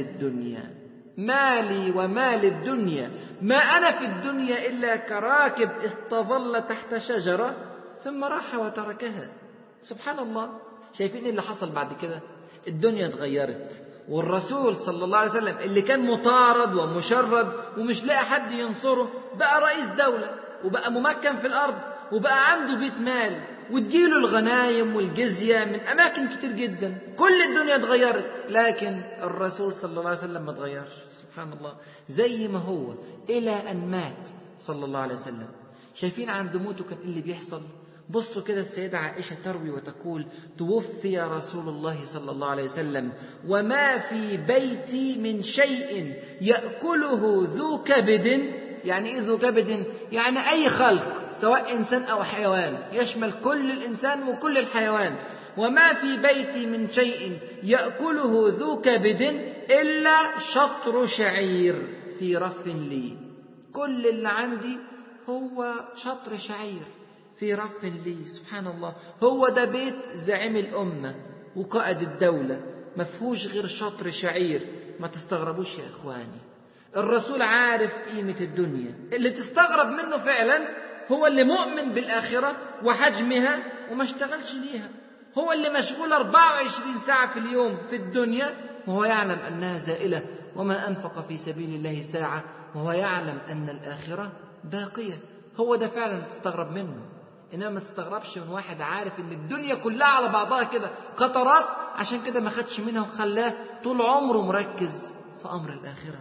الدنيا، ما أنا في الدنيا إلا كراكب استظل تحت شجرة ثم راح وتركها. سبحان الله. شايفين اللي حصل بعد كده؟ الدنيا اتغيرت، والرسول صلى الله عليه وسلم اللي كان مطارد ومشرد ومش لاقي حد ينصره بقى رئيس دولة، وبقى ممكن في الأرض، وبقى عنده بيت مال، وتجيله الغنايم والجزية من أماكن كتير جدا. كل الدنيا اتغيرت، لكن الرسول صلى الله عليه وسلم ما اتغيرش. سبحان الله، زي ما هو إلى أن مات صلى الله عليه وسلم. شايفين عند موته كان اللي بيحصل؟ بصوا كده السيدة عائشة تروي وتقول: توفي رسول الله صلى الله عليه وسلم وما في بيتي من شيء يأكله ذو كبد. يعني إيه ذو كبد؟ يعني أي خلق سواء إنسان أو حيوان، يشمل كل الإنسان وكل الحيوان. وما في بيتي من شيء يأكله ذو كبد إلا شطر شعير في رف لي. كل اللي عندي هو شطر شعير في رف لي. سبحان الله، هو ده بيت زعيم الأمة وقائد الدولة، ما فيهوش غير شطر شعير. ما تستغربوش يا إخواني، الرسول عارف قيمة الدنيا. اللي تستغرب منه فعلا هو اللي مؤمن بالآخرة وحجمها وما اشتغلش ليها. هو اللي مشغول 24 ساعة في اليوم في الدنيا وهو يعلم أنها زائلة، وما أنفق في سبيل الله ساعة وهو يعلم أن الآخرة باقية. هو ده فعلا تستغرب منه. إنما ما تستغربش من واحد عارف أن الدنيا كلها على بعضها كده قطرات، عشان كده ما خدش منها وخلاه طول عمره مركز في أمر الآخرة.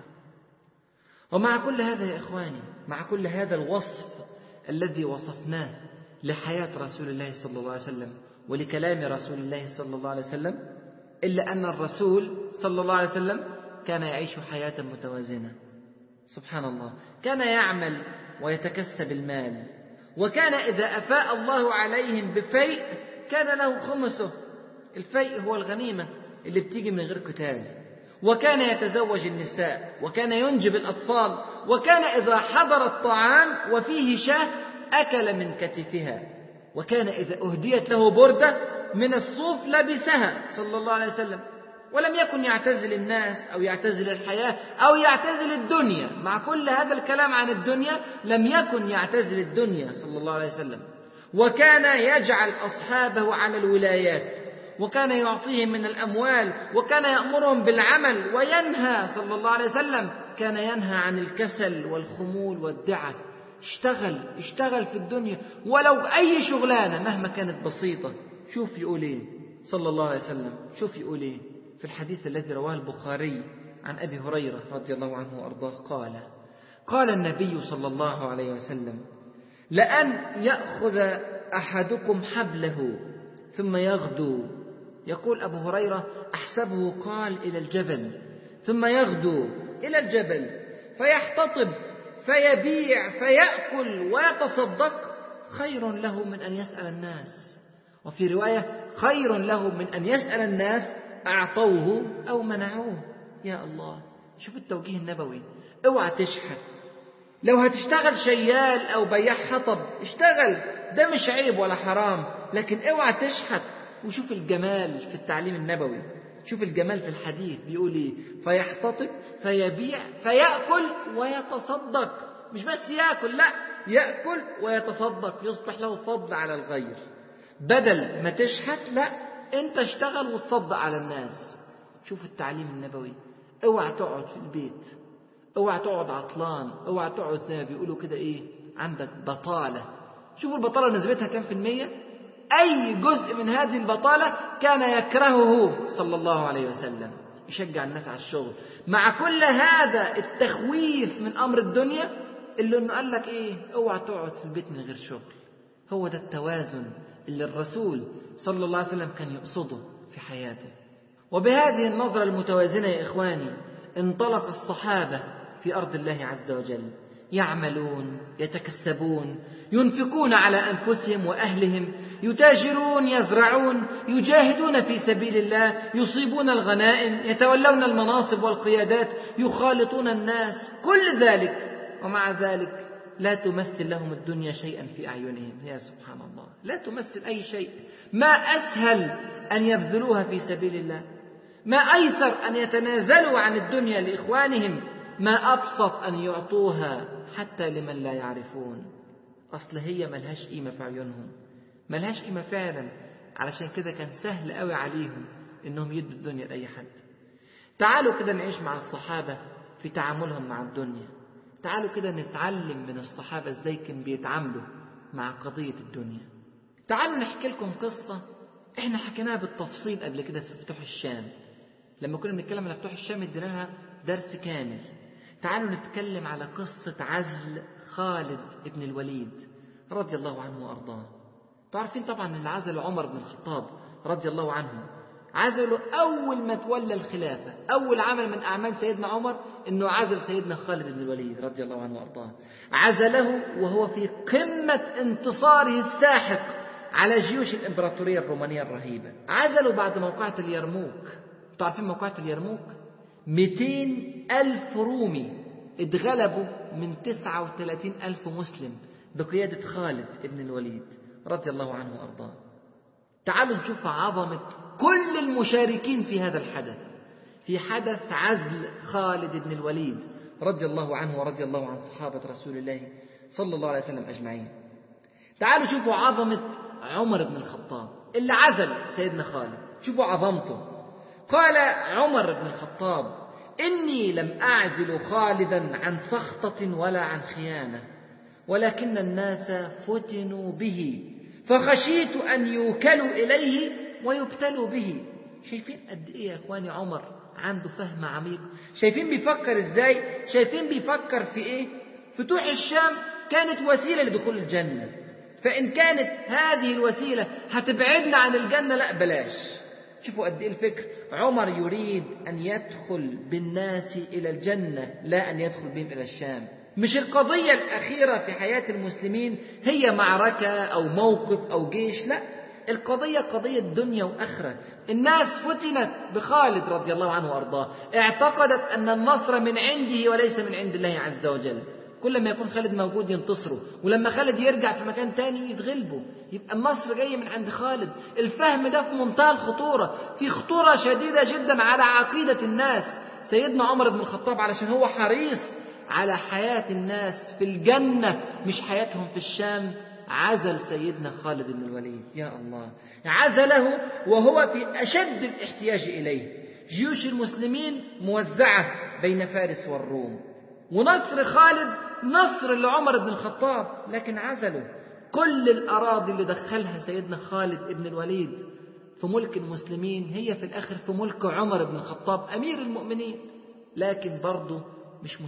ومع كل هذا يا إخواني، مع كل هذا الوصف الذي وصفناه لحياة رسول الله صلى الله عليه وسلم ولكلام رسول الله صلى الله عليه وسلم، إلا أن الرسول صلى الله عليه وسلم كان يعيش حياة متوازنة. سبحان الله، كان يعمل ويتكسب المال، وكان إذا أفاء الله عليهم بفيء كان له خمسه. الفيء هو الغنيمة اللي بتيجي من غير قتال. وكان يتزوج النساء، وكان ينجب الأطفال، وكان إذا حضر الطعام وفيه شاة أكل من كتفها، وكان إذا أهديت له بردة من الصوف لبسها صلى الله عليه وسلم. ولم يكن يعتزل الناس أو يعتزل الحياة أو يعتزل الدنيا. مع كل هذا الكلام عن الدنيا لم يكن يعتزل الدنيا صلى الله عليه وسلم. وكان يجعل أصحابه على الولايات، وكان يعطيهم من الأموال، وكان يأمرهم بالعمل وينهى صلى الله عليه وسلم، كان ينهى عن الكسل والخمول والدعة. اشتغل في الدنيا ولو أي شغلانة مهما كانت بسيطة. شوف يقول إيه صلى الله عليه وسلم، شوف يقول إيه في الحديث الذي رواه البخاري عن أبي هريرة رضي الله عنه وأرضاه. قال النبي صلى الله عليه وسلم: لأن يأخذ أحدكم حبله ثم يغدو. يقول أبو هريرة: أحسبه قال إلى الجبل، ثم يغدو إلى الجبل فيحتطب فيبيع فيأكل ويتصدق، خير له من أن يسأل الناس. وفي رواية: خير له من أن يسأل الناس أعطوه أو منعوه. يا الله، شوف التوجيه النبوي. اوعى تشحت. لو هتشتغل شيال أو بياع حطب اشتغل، ده مش عيب ولا حرام، لكن اوعى تشحت. وشوف الجمال في التعليم النبوي، شوف الجمال في الحديث بيقول ايه: فيحتطب فيبيع فيأكل ويتصدق. مش بس يأكل، لا، يأكل ويتصدق، يصبح له فضل على الغير. بدل ما تشحت، لا، انت اشتغل وتصدق على الناس. شوف التعليم النبوي. اوعى تقعد في البيت، اوعى تقعد عطلان، اوعى تقعد زي ما بيقولوا كده ايه، عندك بطالة. شوفوا البطالة نسبتها كام في المية. أي جزء من هذه البطالة كان يكرهه صلى الله عليه وسلم. يشجع الناس على الشغل مع كل هذا التخويف من أمر الدنيا، اللي إنه قال لك إيه؟ اوعى تقعد في البيت من غير شغل. هو ده التوازن اللي الرسول صلى الله عليه وسلم كان يقصده في حياته. وبهذه النظرة المتوازنة يا إخواني انطلق الصحابة في أرض الله عز وجل، يعملون، يتكسبون، ينفقون على أنفسهم وأهلهم، يتاجرون، يزرعون، يجاهدون في سبيل الله، يصيبون الغنائم، يتولون المناصب والقيادات، يخالطون الناس، كل ذلك ومع ذلك لا تمثل لهم الدنيا شيئا في أعينهم. يا سبحان الله، لا تمثل أي شيء. ما أسهل أن يبذلوها في سبيل الله، ما أيسر أن يتنازلوا عن الدنيا لإخوانهم، ما أبسط أن يعطوها حتى لمن لا يعرفون. أصل هي ملهاش قيمة في عيونهم، ملهاش قيمة فعلا. علشان كده كان سهل قوي عليهم إنهم يدوا الدنيا لأي حد. تعالوا كده نعيش مع الصحابة في تعاملهم مع الدنيا. تعالوا كده نتعلم من الصحابة إزاي كانوا بيتعاملوا مع قضية الدنيا. تعالوا نحكي لكم قصة إحنا حكيناها بالتفصيل قبل كده في فتوح الشام. لما كنا بنتكلم على فتوح الشام ادينا لها درس كامل. تعالوا نتكلم على قصة عزل خالد ابن الوليد رضي الله عنه وأرضاه. تعرفين طبعا اللي عزل عمر بن الخطاب رضي الله عنه، عزله أول ما تولى الخلافة. أول عمل من أعمال سيدنا عمر أنه عزل سيدنا خالد بن الوليد رضي الله عنه وأرضاه. عزله وهو في قمة انتصاره الساحق على جيوش الإمبراطورية الرومانية الرهيبة. عزله بعد موقعة اليرموك. تعرفين موقعة اليرموك؟ 200,000 رومي اتغلبوا من 39,000 مسلم بقيادة خالد بن الوليد رضي الله عنه وأرضاه. تعالوا نشوف عظمة كل المشاركين في هذا الحدث، في حدث عزل خالد بن الوليد رضي الله عنه ورضي الله عن صحابة رسول الله صلى الله عليه وسلم أجمعين. تعالوا شوفوا عظمة عمر بن الخطاب اللي عزل سيدنا خالد. شوفوا عظمته. قال عمر بن الخطاب: إني لم أعزل خالدا عن سخطة ولا عن خيانة، ولكن الناس فتنوا به فخشيت أن يوكلوا إليه ويبتلوا به. شايفين قد إيه يا إخواني عمر عنده فهم عميق؟ شايفين بيفكر إزاي؟ شايفين بيفكر في إيه؟ فتوح الشام كانت وسيلة لدخول الجنة، فإن كانت هذه الوسيلة هتبعدنا عن الجنة، لا بلاش. شوفوا قد إيه الفكر. عمر يريد أن يدخل بالناس إلى الجنة لا أن يدخل بهم إلى الشام. مش القضية الأخيرة في حياة المسلمين هي معركة أو موقف أو جيش، لا، القضية قضية دنيا وآخرة. الناس فتنت بخالد رضي الله عنه وأرضاه، اعتقدت أن النصر من عنده وليس من عند الله عز وجل. كل ما يكون خالد موجود ينتصروا، ولما خالد يرجع في مكان تاني يتغلبوا، يبقى النصر جاي من عند خالد. الفهم ده في منتهى الخطورة، في خطورة شديدة جدا على عقيدة الناس. سيدنا عمر بن الخطاب علشان هو حريص على حياة الناس في الجنة مش حياتهم في الشام، عزل سيدنا خالد بن الوليد. يا الله، عزله وهو في أشد الاحتياج إليه. جيوش المسلمين موزعة بين فارس والروم، ونصر خالد نصر لعمر بن الخطاب، لكن عزله. كل الأراضي اللي دخلها سيدنا خالد بن الوليد في ملك المسلمين هي في الآخر في ملك عمر بن الخطاب أمير المؤمنين. لكن برضه مش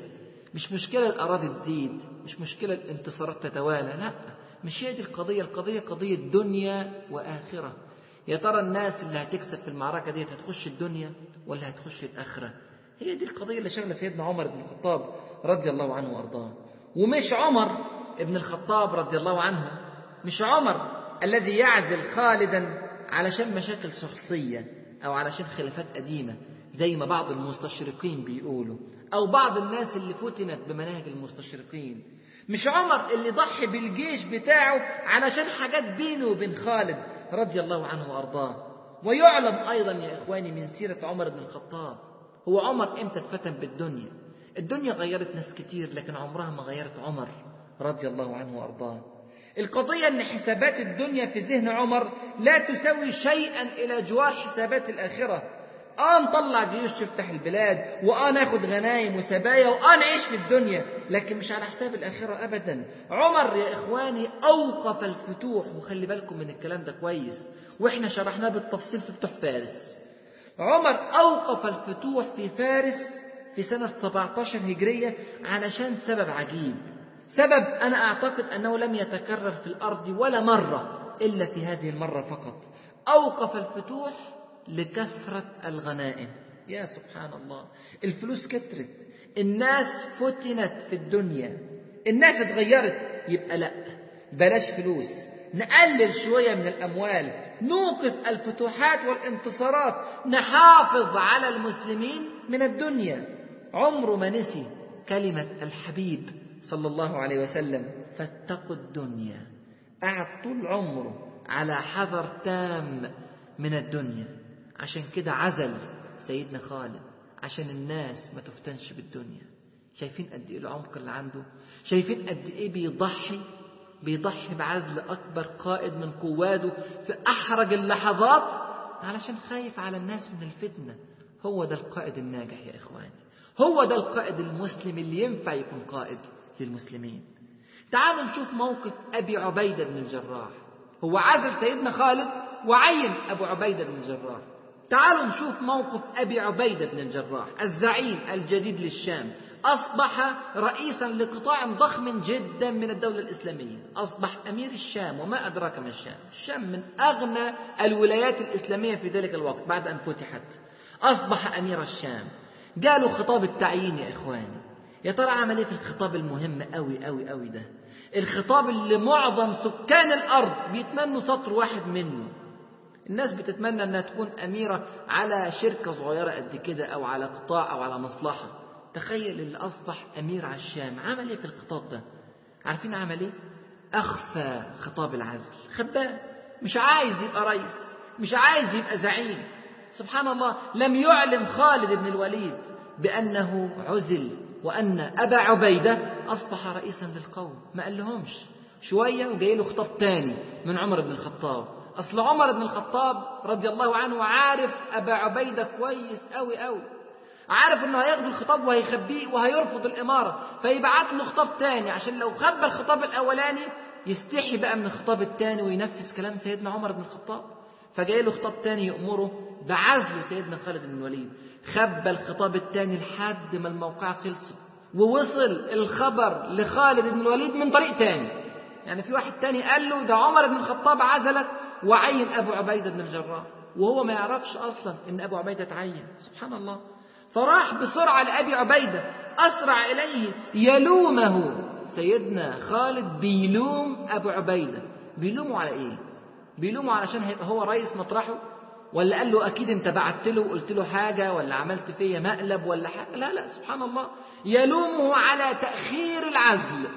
مشكلة الأراضي تزيد، مش مشكلة الانتصارات تتوالى، لا، مش هي دي القضية. القضية قضية دنيا وآخرة. يا ترى الناس اللي هتكسب في المعركة دي هتخش الدنيا ولا هتخش الآخرة؟ هي دي القضية اللي شغلة سيدنا عمر بن الخطاب رضي الله عنه وأرضاه. ومش عمر بن الخطاب رضي الله عنه، مش عمر الذي يعزل خالدا علشان مشاكل شخصية أو علشان خلافات قديمة زي ما بعض المستشرقين بيقولوا، أو بعض الناس اللي فتنت بمناهج المستشرقين. مش عمر اللي ضحي بالجيش بتاعه علشان حاجات بينه وبين خالد رضي الله عنه وأرضاه. ويعلم أيضا يا إخواني من سيرة عمر بن الخطاب، هو عمر إمتى اتفتن بالدنيا؟ الدنيا غيرت ناس كتير لكن عمرها ما غيرت عمر رضي الله عنه وأرضاه. القضية أن حسابات الدنيا في ذهن عمر لا تساوي شيئا إلى جوار حسابات الآخرة. نطلع جيوش تفتح البلاد، ناخد غنايم وسبايا، نعيش في الدنيا، لكن مش على حساب الآخرة أبدا. عمر يا إخواني أوقف الفتوح، وخلي بالكم من الكلام ده كويس، وإحنا شرحناه بالتفصيل في فتوح فارس. عمر أوقف الفتوح في فارس في سنة 17 هجرية علشان سبب عجيب، سبب أنا أعتقد أنه لم يتكرر في الأرض ولا مرة إلا في هذه المرة فقط. أوقف الفتوح لكثرة الغنائم. يا سبحان الله، الفلوس كترت، الناس فتنت في الدنيا، الناس اتغيرت، يبقى لا، بلاش فلوس، نقلل شوية من الأموال، نوقف الفتوحات والانتصارات، نحافظ على المسلمين من الدنيا. عمره ما نسي كلمة الحبيب صلى الله عليه وسلم: فاتقوا الدنيا. قعد طول عمره على حذر تام من الدنيا. عشان كده عزل سيدنا خالد عشان الناس ما تفتنش بالدنيا. شايفين قد ايه العمق اللي عنده؟ شايفين قد ايه بيضحي بعزل أكبر قائد من قواده في أحرج اللحظات علشان خايف على الناس من الفتنة. هو ده القائد الناجح يا إخواني، هو ده القائد المسلم اللي ينفع يكون قائد للمسلمين. تعالوا نشوف موقف أبي عبيدة بن الجراح. هو عزل سيدنا خالد وعين أبو عبيدة بن الجراح. تعالوا نشوف موقف أبي عبيدة بن الجراح الزعيم الجديد للشام. أصبح رئيسا لقطاع ضخم جدا من الدولة الإسلامية، أصبح أمير الشام. وما أدراك ما الشام؟ الشام من أغنى الولايات الإسلامية في ذلك الوقت بعد أن فتحت. أصبح أمير الشام، جاله خطاب التعيين يا إخواني. يا ترى عمل إيه في الخطاب المهم أوي أوي أوي ده؟ الخطاب اللي معظم سكان الأرض بيتمنوا سطر واحد منه. الناس بتتمنى أنها تكون أميرة على شركة صغيرة قد كده، أو على قطاع، أو على مصلحة. تخيل اللي أصبح أمير على الشام عمل إيه في الخطاب ده؟ عارفين عمل إيه؟ أخفى خطاب العزل، خباه. مش عايز يبقى رئيس، مش عايز يبقى زعيم. سبحان الله، لم يعلم خالد بن الوليد بأنه عزل وأن أبا عبيدة أصبح رئيسا للقوم. ما قال لهمش. شوية وجاي له خطاب تاني من عمر بن الخطاب. أصل عمر بن الخطاب رضي الله عنه عارف أبا عبيدة كويس أوي أوي، عارف أنه هياخد الخطاب وهيخبيه وهيرفض الإمارة، فيبعت له خطاب تاني عشان لو خبى الخطاب الأولاني يستحي بقى من الخطاب التاني وينفذ كلام سيدنا عمر بن الخطاب. فجاي له خطاب تاني يأمره بعزل سيدنا خالد بن الوليد. خبى الخطاب التاني لحد ما الموقعة خلصت، ووصل الخبر لخالد بن الوليد من طريق تاني. يعني في واحد تاني قال له ده عمر بن الخطاب عزلك وعين أبو عبيدة بن الجراح، وهو ما يعرفش أصلا إن أبو عبيدة تعين. سبحان الله. فراح بسرعة لأبي عبيدة، أسرع إليه يلومه. سيدنا خالد بيلوم أبو عبيدة. بيلومه على إيه؟ بيلومه علشان هيبقى هو رئيس مطرحه، ولا قال له أكيد أنت بعت له وقلت له حاجة، ولا عملت فيا مقلب ولا حاجة؟ لا لا، سبحان الله. يلومه على تأخير العزل.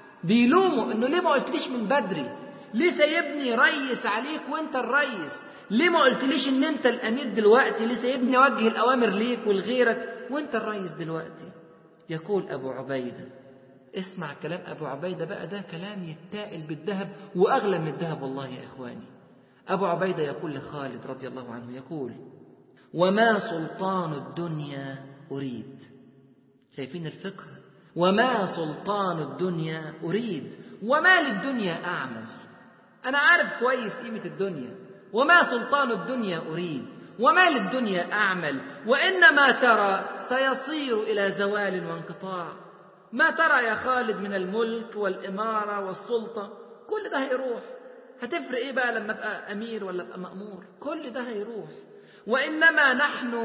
بيلومه إنه ليه ما قلتليش من بدري؟ ليه سايبني ريس عليك وانت الريس؟ ليه ما قلتليش ان انت الامير دلوقتي؟ ليه سايبني اوجه الاوامر ليك ولغيرك وانت الريس دلوقتي؟ يقول ابو عبيدة، اسمع كلام ابو عبيدة بقى، ده كلام يتائل بالذهب واغلى من الذهب والله يا اخواني. ابو عبيدة يقول لخالد رضي الله عنه، يقول: وما سلطان الدنيا اريد. شايفين الفقه؟ وما سلطان الدنيا اريد، وما للدنيا اعمل. أنا عارف كويس قيمة الدنيا. وما سلطان الدنيا أريد، وما للدنيا أعمل، وإنما ترى سيصير إلى زوال وانقطاع. ما ترى يا خالد من الملك والإمارة والسلطة؟ كل ده هيروح. هتفرق إيه بقى لما أبقى أمير ولا أبقى مأمور؟ كل ده هيروح. وإنما نحن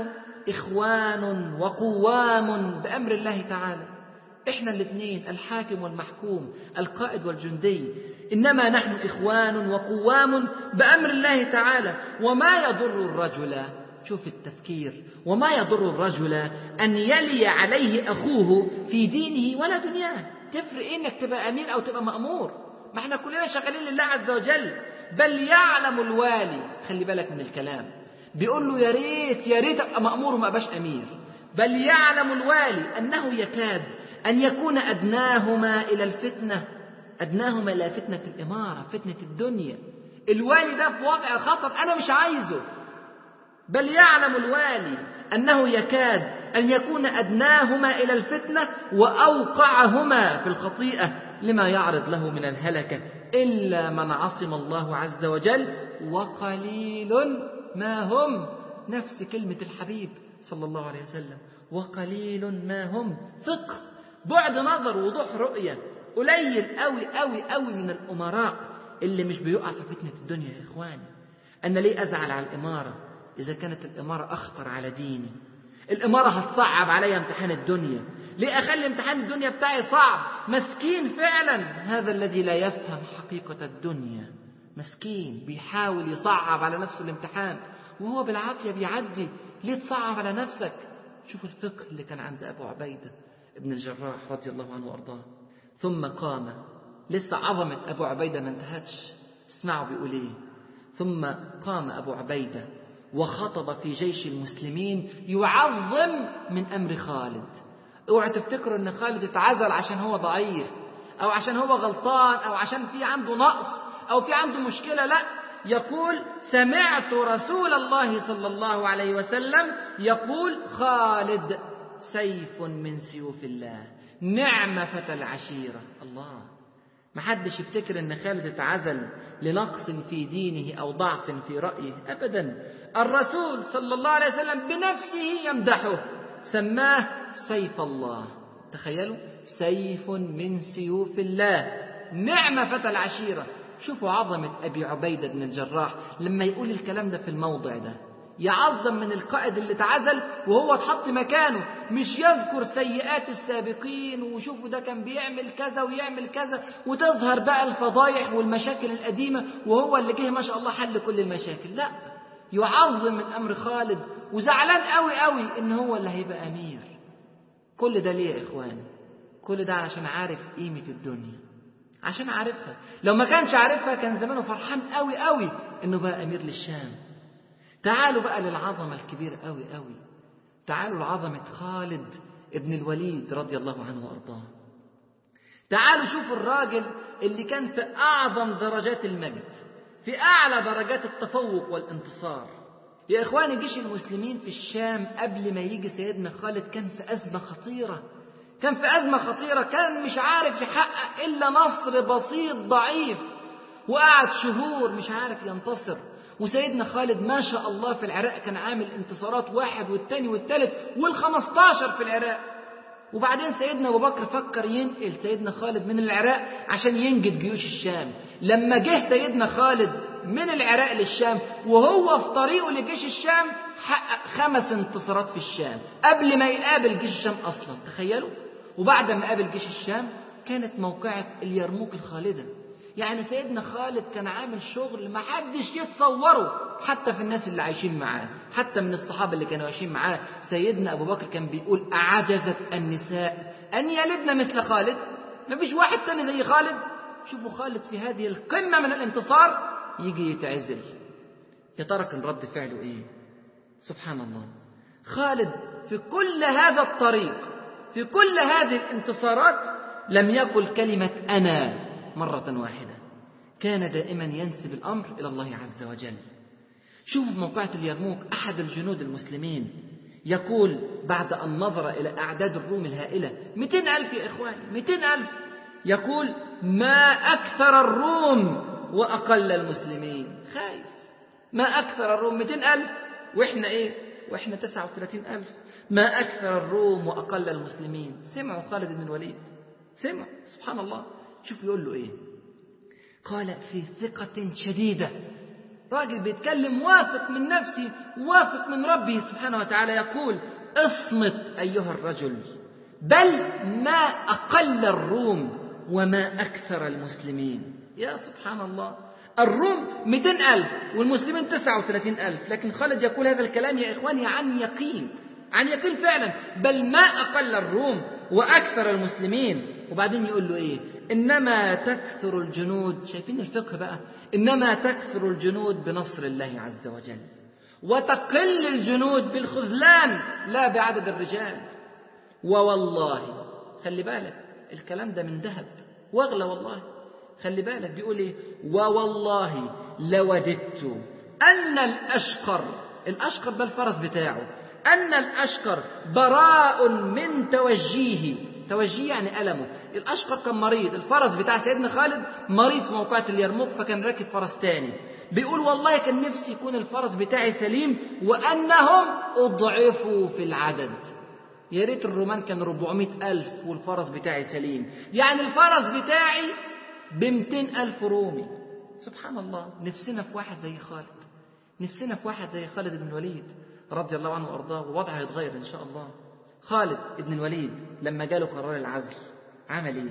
إخوان وقوام بأمر الله تعالى. إحنا الاثنين، الحاكم والمحكوم، القائد والجندي. إنما نحن إخوان وقوام بأمر الله تعالى. وما يضر الرجل، شوف التفكير، وما يضر الرجل أن يلي عليه أخوه في دينه ولا دنياه. تفرق إيه إنك تبقى أمير أو تبقى مأمور؟ ما احنا كلنا شغالين لله عز وجل. بل يعلم الوالي، خلي بالك من الكلام، بيقول له يا ريت أبقى مأمور وما أبقاش أمير. بل يعلم الوالي أنه يكاد أن يكون أدناهما إلى الفتنة، أدناهما إلى فتنة الإمارة، فتنة الدنيا. الوالي ده في وضع خطر أنا مش عايزه. بل يعلم الوالي أنه يكاد أن يكون أدناهما إلى الفتنة وأوقعهما في الخطيئة لما يعرض له من الهلكة، إلا من عصم الله عز وجل، وقليل ما هم. نفس كلمة الحبيب صلى الله عليه وسلم، وقليل ما هم. فقه، بعد نظر، وضوح رؤية. قليل قوي قوي قوي من الأمراء اللي مش بيقع في فتنة الدنيا يا إخواني. أنا ليه أزعل على الإمارة إذا كانت الإمارة أخطر على ديني؟ الإمارة هتصعب علي امتحان الدنيا. ليه أخلي امتحان الدنيا بتاعي صعب؟ مسكين فعلا هذا الذي لا يفهم حقيقة الدنيا. مسكين بيحاول يصعب على نفسه الامتحان وهو بالعافية بيعدي. ليه تصعب على نفسك؟ شوف الفقه اللي كان عند أبو عبيدة ابن الجراح رضي الله عنه وأرضاه. ثم قام، لسه عظمة أبو عبيدة ما انتهتش. اسمعوا بيقول ايه: ثم قام أبو عبيدة وخطب في جيش المسلمين يعظم من أمر خالد. اوعى تفتكروا ان خالد اتعزل عشان هو ضعيف، او عشان هو غلطان، او عشان في عنده نقص، او في عنده مشكلة. لا، يقول: سمعت رسول الله صلى الله عليه وسلم يقول: خالد سيف من سيوف الله، نعم فتى العشيرة. الله، محدش يفتكر ان خالد اتعزل لنقص في دينه أو ضعف في رأيه، أبدا. الرسول صلى الله عليه وسلم بنفسه يمدحه، سماه سيف الله. تخيلوا، سيف من سيوف الله، نعم فتى العشيرة. شوفوا عظمة أبي عبيدة بن الجراح لما يقول الكلام ده في الموضع ده، يعظم من القائد اللي اتعزل وهو اتحط مكانه، مش يذكر سيئات السابقين وشوفوا ده كان بيعمل كذا ويعمل كذا وتظهر بقى الفضايح والمشاكل القديمة وهو اللي جه ما شاء الله حل كل المشاكل. لا، يعظم من أمر خالد وزعلان قوي قوي إن هو اللي هيبقى أمير. كل ده ليه يا إخواني؟ كل ده عشان عارف قيمة الدنيا، عشان عارفها. لو ما كانش عارفها كان زمانه فرحان قوي قوي إنه بقى أمير للشام. تعالوا بقى للعظمة الكبيرة قوي قوي، تعالوا لعظمة خالد ابن الوليد رضي الله عنه وأرضاه. تعالوا شوفوا الراجل اللي كان في أعظم درجات المجد، في أعلى درجات التفوق والانتصار. يا إخواني، جيش المسلمين في الشام قبل ما يجي سيدنا خالد كان في أزمة خطيرة، كان مش عارف يحقق إلا نصر بسيط ضعيف، وقعد شهور مش عارف ينتصر. وسيدنا خالد ما شاء الله في العراق كان عامل انتصارات، واحد والتاني والتالت وال15 في العراق. وبعدين سيدنا أبو بكر فكر ينقل سيدنا خالد من العراق عشان ينجد جيوش الشام. لما جه سيدنا خالد من العراق للشام وهو في طريقه لجيش الشام حقق 5 انتصارات في الشام قبل ما يقابل جيش الشام أصلا. تخيلوا. وبعد ما قابل جيش الشام كانت موقعة اليرموك الخالدة. يعني سيدنا خالد كان عامل شغل ما حدش يتصوره حتى في الناس اللي عايشين معاه، حتى من الصحابة اللي كانوا عايشين معاه. سيدنا أبو بكر كان بيقول أعجزت النساء أن يلدن مثل خالد، ما فيش واحد تاني زي خالد. شوفوا خالد في هذه القمة من الانتصار يجي يتعزل، يا ترى كان رد فعله إيه؟ سبحان الله. خالد في كل هذا الطريق، في كل هذه الانتصارات لم يقل كلمة أنا مرة واحدة، كان دائما ينسب الأمر إلى الله عز وجل. شوفوا في موقعة اليرموك أحد الجنود المسلمين يقول بعد أن نظر إلى أعداد الروم الهائلة، 200,000 يا إخواني، 200,000، يقول ما أكثر الروم وأقل المسلمين. خايف، ما أكثر الروم 200,000 وإحنا إيه؟ وإحنا 39,000. ما أكثر الروم وأقل المسلمين. سمعوا خالد بن الوليد، سمع، سبحان الله. شوف يقول له إيه؟ قال في ثقة شديدة، راجل بيتكلم واثق من نفسه، واثق من ربه سبحانه وتعالى، يقول اصمت أيها الرجل، بل ما أقل الروم وما أكثر المسلمين. يا سبحان الله، الروم 200,000 والمسلمين 39,000، لكن خالد يقول هذا الكلام يا إخواني عن يقين، عن يقين فعلا، بل ما أقل الروم وأكثر المسلمين. وبعدين يقول له إيه؟ إنما تكثر الجنود، شايفين الفقه بقى، إنما تكثر الجنود بنصر الله عز وجل، وتقل الجنود بالخذلان لا بعدد الرجال. ووالله، خلي بالك الكلام ده من ذهب واغلى والله، خلي بالك بيقول إيه؟ ووالله لوددت أن الأشقر ده الفرس بتاعه، أن الأشقر براء من توجيه يعني ألمه. الأشقر كان مريض، الفرس بتاع سيدنا خالد مريض في موقعة اليرموك فكان راكب فرس تاني. بيقول والله كان نفسي يكون الفرس بتاعي سليم وأنهم أضعفوا في العدد. يا ريت الرومان كان 400,000 والفرس بتاعي سليم، يعني الفرس بتاعي ب200,000 رومي. سبحان الله. نفسنا في واحد زي خالد، نفسنا في واحد زي خالد بن الوليد رضي الله عنه وأرضاه، ووضعه هيتغير إن شاء الله. خالد بن الوليد لما جاله قرار العزل عمل إيه؟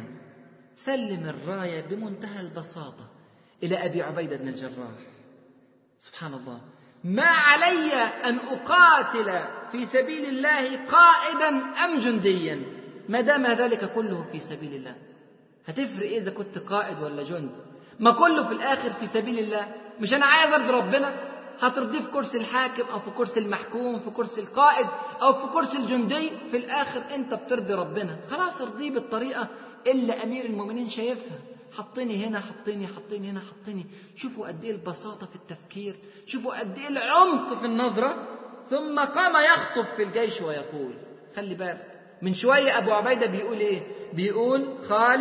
سلم الراية بمنتهى البساطة إلى أبي عبيدة بن الجراح. سبحان الله. ما علي أن أقاتل في سبيل الله قائدا أم جنديا ما دام ذلك كله في سبيل الله. هتفرق إيه إذا كنت قائد ولا جند؟ ما كله في الآخر في سبيل الله. مش أنا عايز أرضي ربنا، هترضيه في كرسي الحاكم أو في كرسي المحكوم، في كرسي القائد أو في كرسي الجندي، في الآخر أنت بترضي ربنا. خلاص ارضيه بالطريقة اللي أمير المؤمنين شايفها. حطني هنا، حطني هنا، حطني. شوفوا قد إيه البساطة في التفكير، شوفوا قد إيه العمق في النظرة. ثم قام يخطب في الجيش ويقول، خلي بالك من شوية أبو عبيدة بيقول إيه؟ بيقول خالد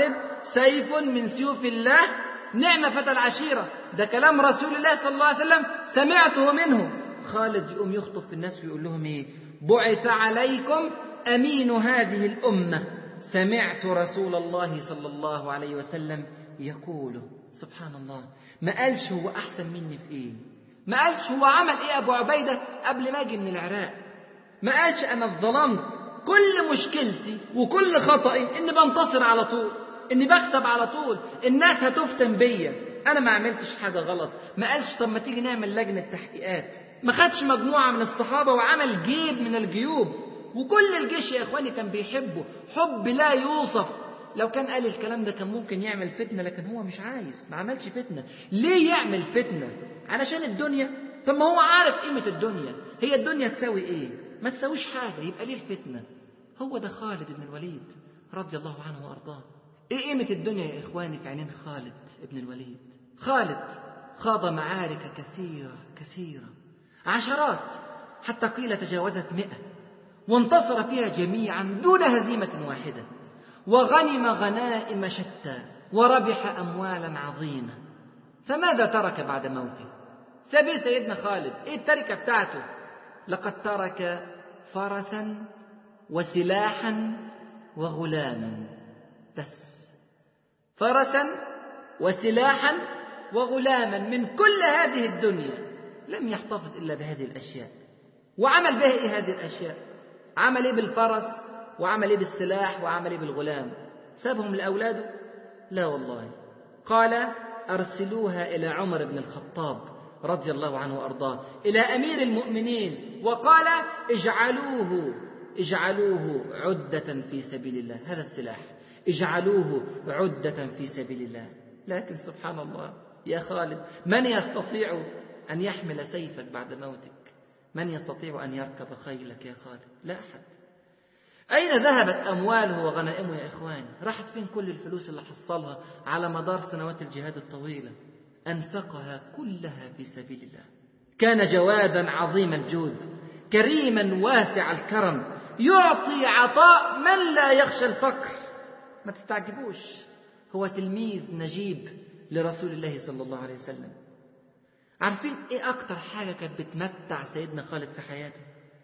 سيف من سيوف الله نعم فتى العشيرة. ده كلام رسول الله صلى الله عليه وسلم سمعته منه. خالد يقوم يخطب في الناس ويقول لهم إيه؟ بعث عليكم أمين هذه الأمة. سمعت رسول الله صلى الله عليه وسلم يقول. سبحان الله، ما قالش هو أحسن مني في إيه، ما قالش هو عمل إيه أبو عبيدة قبل ما أجي من العراق، ما قالش أنا ظلمت، كل مشكلتي وكل خطأي إني بنتصر على طول، إني بكسب على طول، الناس هتفتن بيا، أنا ما عملتش حاجة غلط. ما قالش طب ما تيجي نعمل لجنة تحقيقات. ما خدش مجموعة من الصحابة وعمل جيب من الجيوب، وكل الجيش يا إخواني كان بيحبه حب لا يوصف. لو كان قال الكلام ده كان ممكن يعمل فتنة، لكن هو مش عايز، ما عملش فتنة. ليه يعمل فتنة؟ علشان الدنيا؟ طب ما هو عارف قيمة الدنيا، هي الدنيا تساوي إيه؟ ما تساويش حاجة، يبقى ليه الفتنة؟ هو ده خالد بن الوليد رضي الله عنه وأرضاه. إيه قيمة الدنيا يا إخواني في عينين خالد بن الوليد؟ خالد خاض معارك كثيرة كثيرة، عشرات، حتى قيل تجاوزت 100، وانتصر فيها جميعا دون هزيمة واحدة، وغنم غنائم شتى، وربح أموالا عظيمة. فماذا ترك بعد موته؟ سبيل سيدنا خالد إيه التركة بتاعته؟ لقد ترك فرسا وسلاحا وغلاما، بس فرسا وسلاحا وغلاما من كل هذه الدنيا، لم يحتفظ إلا بهذه الأشياء. وعمل بها إيه هذه الأشياء؟ عمل إيه بالفرس، وعمل إيه بالسلاح، وعمل إيه بالغلام؟ سابهم لأولاده؟ لا والله. قال أرسلوها إلى عمر بن الخطاب رضي الله عنه وأرضاه، إلى أمير المؤمنين، وقال اجعلوه عدة في سبيل الله. هذا السلاح اجعلوه عدة في سبيل الله. لكن سبحان الله يا خالد، من يستطيع أن يحمل سيفك بعد موتك؟ من يستطيع أن يركب خيلك يا خالد؟ لا أحد. أين ذهبت أمواله وغنائمه يا إخواني؟ راحت فين كل الفلوس اللي حصلها على مدار سنوات الجهاد الطويلة؟ أنفقها كلها في سبيل الله. كان جوادا عظيم الجود، كريما واسع الكرم، يعطي عطاء من لا يخشى الفقر. ما تستعجبوش، هو تلميذ نجيب لرسول الله صلى الله عليه وسلم. عارفين إيه أكتر حاجة كانت بتمتع سيدنا خالد في حياته؟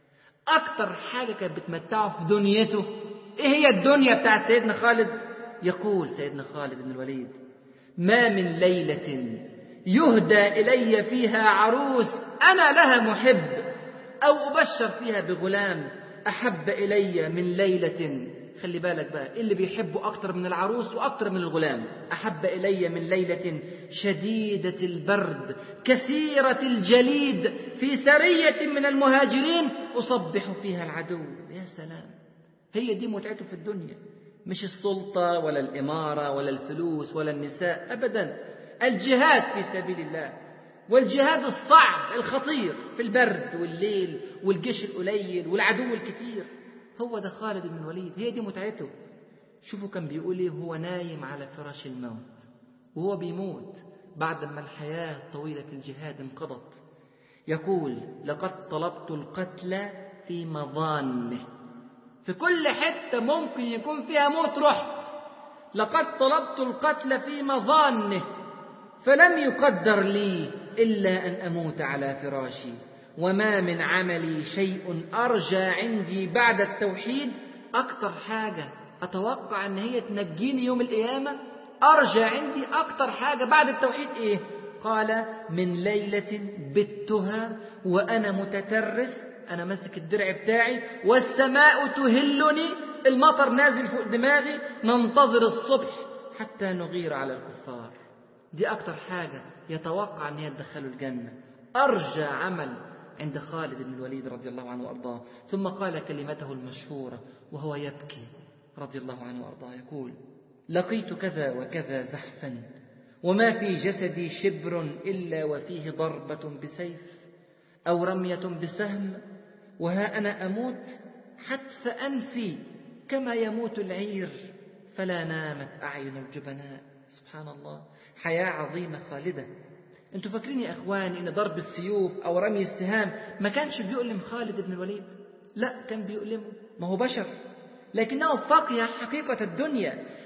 أكتر حاجة كانت بتمتعه في دنيته إيه هي الدنيا بتاعت سيدنا خالد؟ يقول سيدنا خالد بن الوليد: ما من ليلة يهدى إلي فيها عروس أنا لها محب، أو أبشر فيها بغلام أحب إلي من ليلة. خلي بالك بقى، اللي بيحبه أكتر من العروس وأكتر من الغلام. أحب إلي من ليلة شديدة البرد كثيرة الجليد في سرية من المهاجرين أصبح فيها العدو. يا سلام، هي دي متعته في الدنيا، مش السلطة ولا الإمارة ولا الفلوس ولا النساء، أبدا. الجهاد في سبيل الله، والجهاد الصعب الخطير في البرد والليل والجيش القليل والعدو الكثير. هو ده خالد بن الوليد، هي دي متعته. شوفوا كان بيقول ايه هو نايم على فراش الموت، وهو بيموت بعد ما الحياة طويلة الجهاد انقضت. يقول: لقد طلبت القتل في مظانه. في كل حتة ممكن يكون فيها موت رحت. لقد طلبت القتل في مظانه فلم يقدر لي إلا أن أموت على فراشي. وما من عملي شيء أرجى عندي بعد التوحيد. أكتر حاجة أتوقع أن هي تنجيني يوم القيامة، أرجى عندي أكتر حاجة بعد التوحيد إيه؟ قال: من ليلة بتها وأنا متترس، أنا ماسك الدرع بتاعي، والسماء تهلني، المطر نازل فوق دماغي، ننتظر الصبح حتى نغير على الكفار. دي أكتر حاجة يتوقع أن هي تدخله الجنة، أرجى عمل عند خالد بن الوليد رضي الله عنه وأرضاه. ثم قال كلمته المشهورة وهو يبكي رضي الله عنه وأرضاه، يقول: لقيت كذا وكذا زحفا، وما في جسدي شبر إلا وفيه ضربة بسيف أو رمية بسهم، وها أنا أموت حتف أنفي كما يموت العير، فلا نامت أعين الجبناء. سبحان الله، حياة عظيمة خالدة. انتوا فاكرين يا اخواني ان ضرب السيوف او رمي السهام ما كانش بيؤلم خالد بن الوليد؟ لا، كان بيؤلمه، ما هو بشر، لكنه فقه حقيقة الدنيا،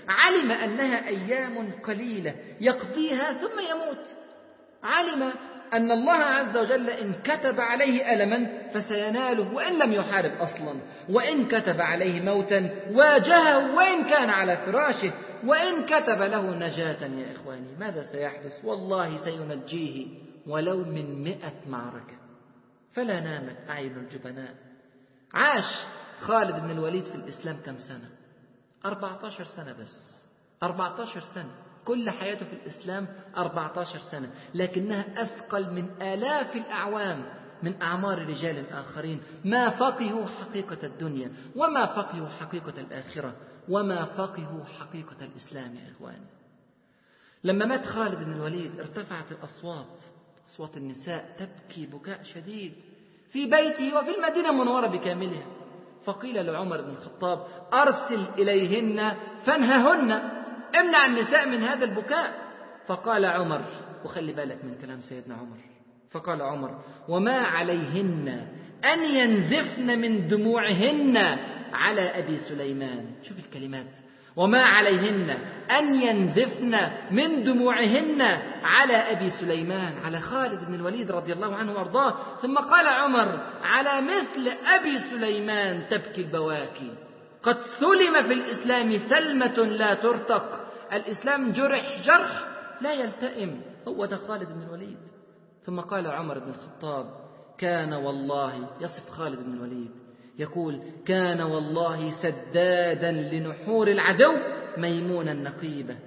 علم أنها أيام قليلة يقضيها ثم يموت. علم أن الله عز وجل إن كتب عليه ألما فسيناله وإن لم يحارب أصلا، وإن كتب عليه موتا واجهه وإن كان على فراشه، وإن كتب له نجاة يا إخواني ماذا سيحدث؟ والله سينجيه ولو من 100 معركة. فلا نامت أعين الجبناء. عاش خالد بن الوليد في الإسلام كم سنة؟ 14 سنة بس. 14 سنة، كل حياته في الإسلام 14 سنة، لكنها أثقل من آلاف الأعوام من أعمار رجال آخرين ما فقهوا حقيقة الدنيا، وما فقهوا حقيقة الآخرة، وما فقهوا حقيقة الإسلام يا إخواني. لما مات خالد بن الوليد ارتفعت الأصوات، أصوات النساء تبكي بكاء شديد في بيته وفي المدينة المنورة بكاملها. فقيل لعمر بن الخطاب أرسل إليهن فانههن، امنع النساء من هذا البكاء. فقال عمر، وخلي بالك من كلام سيدنا عمر، فقال عمر وما عليهن أن ينزفن من دموعهن على أبي سليمان. شوف الكلمات، وما عليهن أن ينزفن من دموعهن على أبي سليمان، على خالد بن الوليد رضي الله عنه وأرضاه. ثم قال عمر على مثل أبي سليمان تبكي البواكي، قد ثلم في الإسلام ثلمة لا ترتق. الإسلام جرح لا يلتئم، هو ده خالد بن الوليد. ثم قال عمر بن الخطاب كان والله، يصف خالد بن الوليد يقول كان والله سدادا لنحور العدو ميمونا نقيبة.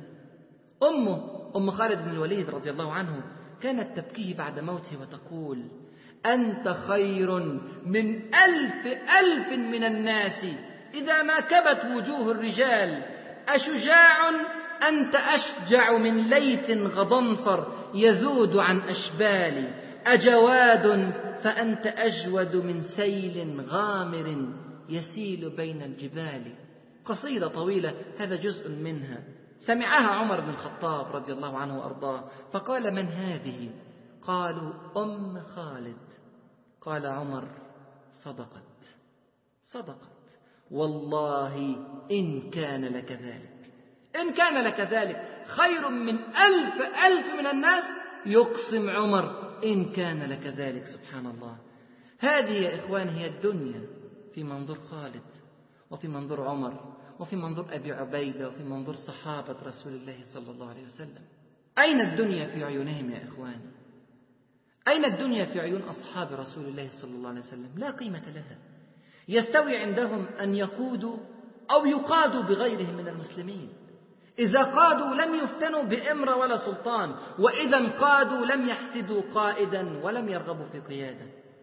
أم خالد بن الوليد رضي الله عنه كانت تبكيه بعد موته وتقول أنت خير من 1000 من الناس إذا ما كبت وجوه الرجال، أشجاع أنت أشجع من ليث غضنفر يذود عن أشبال، أجواد فأنت أجود من سيل غامر يسيل بين الجبال. قصيدة طويلة هذا جزء منها سمعها عمر بن الخطاب رضي الله عنه وأرضاه، فقال من هذه؟ قالوا أم خالد. قال عمر صدقت والله إن كان لك ذلك، إن كان لك ذلك خير من 1000 من الناس. يقسم عمر إن كان لك ذلك. سبحان الله. هذه يا إخوان هي الدنيا في منظور خالد، وفي منظور عمر، وفي منظور أبي عبيدة، وفي منظور صحابة رسول الله صلى الله عليه وسلم. أين الدنيا في عيونهم يا إخواني؟ أين الدنيا في عيون أصحاب رسول الله صلى الله عليه وسلم؟ لا قيمة لها. يستوي عندهم أن يقودوا أو يقادوا بغيرهم من المسلمين. إذا قادوا لم يفتنوا بإمرة ولا سلطان، وإذا انقادوا لم يحسدوا قائدا ولم يرغبوا في قيادة.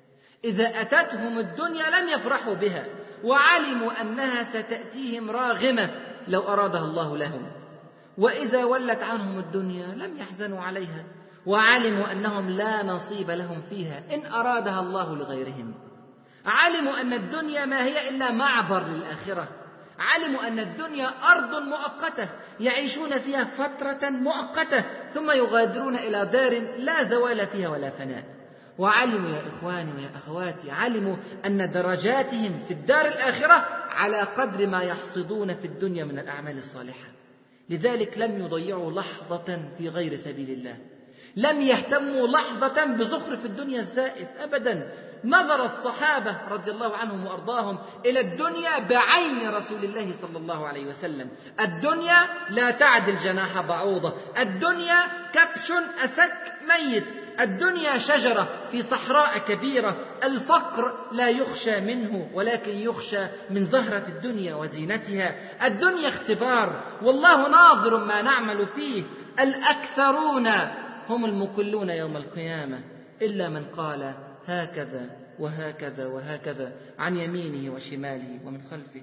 إذا أتتهم الدنيا لم يفرحوا بها، وعلموا أنها ستأتيهم راغمة لو أرادها الله لهم. وإذا ولت عنهم الدنيا لم يحزنوا عليها، وعلموا أنهم لا نصيب لهم فيها إن أرادها الله لغيرهم. علموا أن الدنيا ما هي إلا معبر للآخرة. علموا أن الدنيا أرض مؤقتة يعيشون فيها فترة مؤقتة ثم يغادرون إلى دار لا زوال فيها ولا فناء. وعلموا يا إخواني ويا أخواتي، علموا أن درجاتهم في الدار الآخرة على قدر ما يحصدون في الدنيا من الأعمال الصالحة. لذلك لم يضيعوا لحظة في غير سبيل الله، لم يهتموا لحظة بزخرف الدنيا الزائف أبدا. نظر الصحابة رضي الله عنهم وأرضاهم إلى الدنيا بعين رسول الله صلى الله عليه وسلم. الدنيا لا تعدل جناح بعوضة، الدنيا كبش أسك ميت، الدنيا شجرة في صحراء كبيرة. الفقر لا يخشى منه ولكن يخشى من زهرة الدنيا وزينتها. الدنيا اختبار والله ناظر ما نعمل فيه. الأكثرون هم المقلون يوم القيامة إلا من قال هكذا وهكذا وهكذا عن يمينه وشماله ومن خلفه.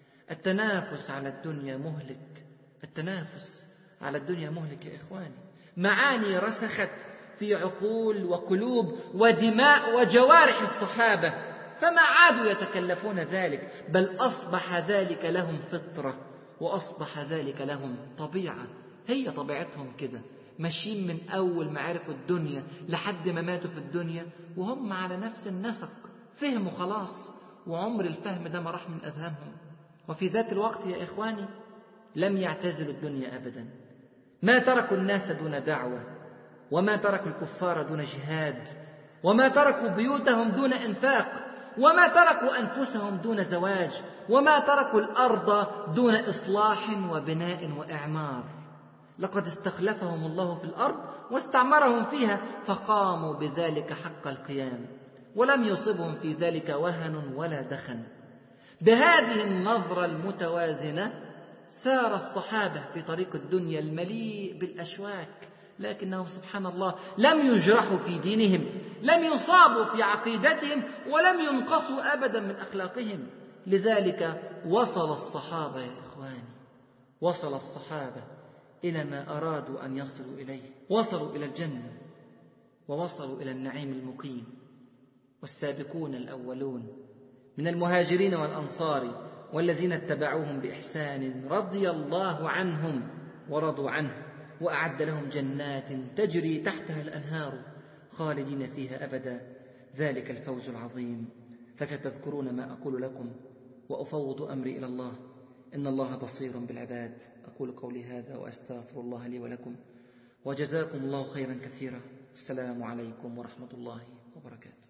التنافس على الدنيا مهلك، التنافس على الدنيا مهلك يا إخواني. معاني رسخت في عقول وقلوب ودماء وجوارح الصحابة، فما عادوا يتكلفون ذلك، بل أصبح ذلك لهم فطرة، وأصبح ذلك لهم طبيعة. هي طبيعتهم كده، ماشيين من أول ما عرفوا الدنيا لحد ما ماتوا في الدنيا وهم على نفس النسق، فهموا خلاص، وعمر الفهم ده ما راح من أذهانهم. وفي ذات الوقت يا إخواني لم يعتزلوا الدنيا أبدا، ما تركوا الناس دون دعوة، وما تركوا الكفار دون جهاد، وما تركوا بيوتهم دون إنفاق، وما تركوا أنفسهم دون زواج، وما تركوا الأرض دون إصلاح وبناء وإعمار. لقد استخلفهم الله في الأرض واستعمرهم فيها، فقاموا بذلك حق القيام، ولم يصبهم في ذلك وهن ولا دخن. بهذه النظرة المتوازنة سار الصحابة في طريق الدنيا المليء بالأشواك، لكنهم سبحان الله لم يجرحوا في دينهم، لم يصابوا في عقيدتهم، ولم ينقصوا أبدا من أخلاقهم. لذلك وصل الصحابة يا إخواني، وصل الصحابة إلى ما أرادوا أن يصلوا إليه، وصلوا إلى الجنة، ووصلوا إلى النعيم المقيم. والسابقون الأولون من المهاجرين والأنصار والذين اتبعوهم بإحسان رضي الله عنهم ورضوا عنه، وأعد لهم جنات تجري تحتها الأنهار خالدين فيها أبدا، ذلك الفوز العظيم. فستذكرون ما أقول لكم وأفوض أمري إلى الله، إن الله بصير بالعباد. أقول قولي هذا وأستغفر الله لي ولكم، وجزاكم الله خيرا كثيرا. السلام عليكم ورحمة الله وبركاته.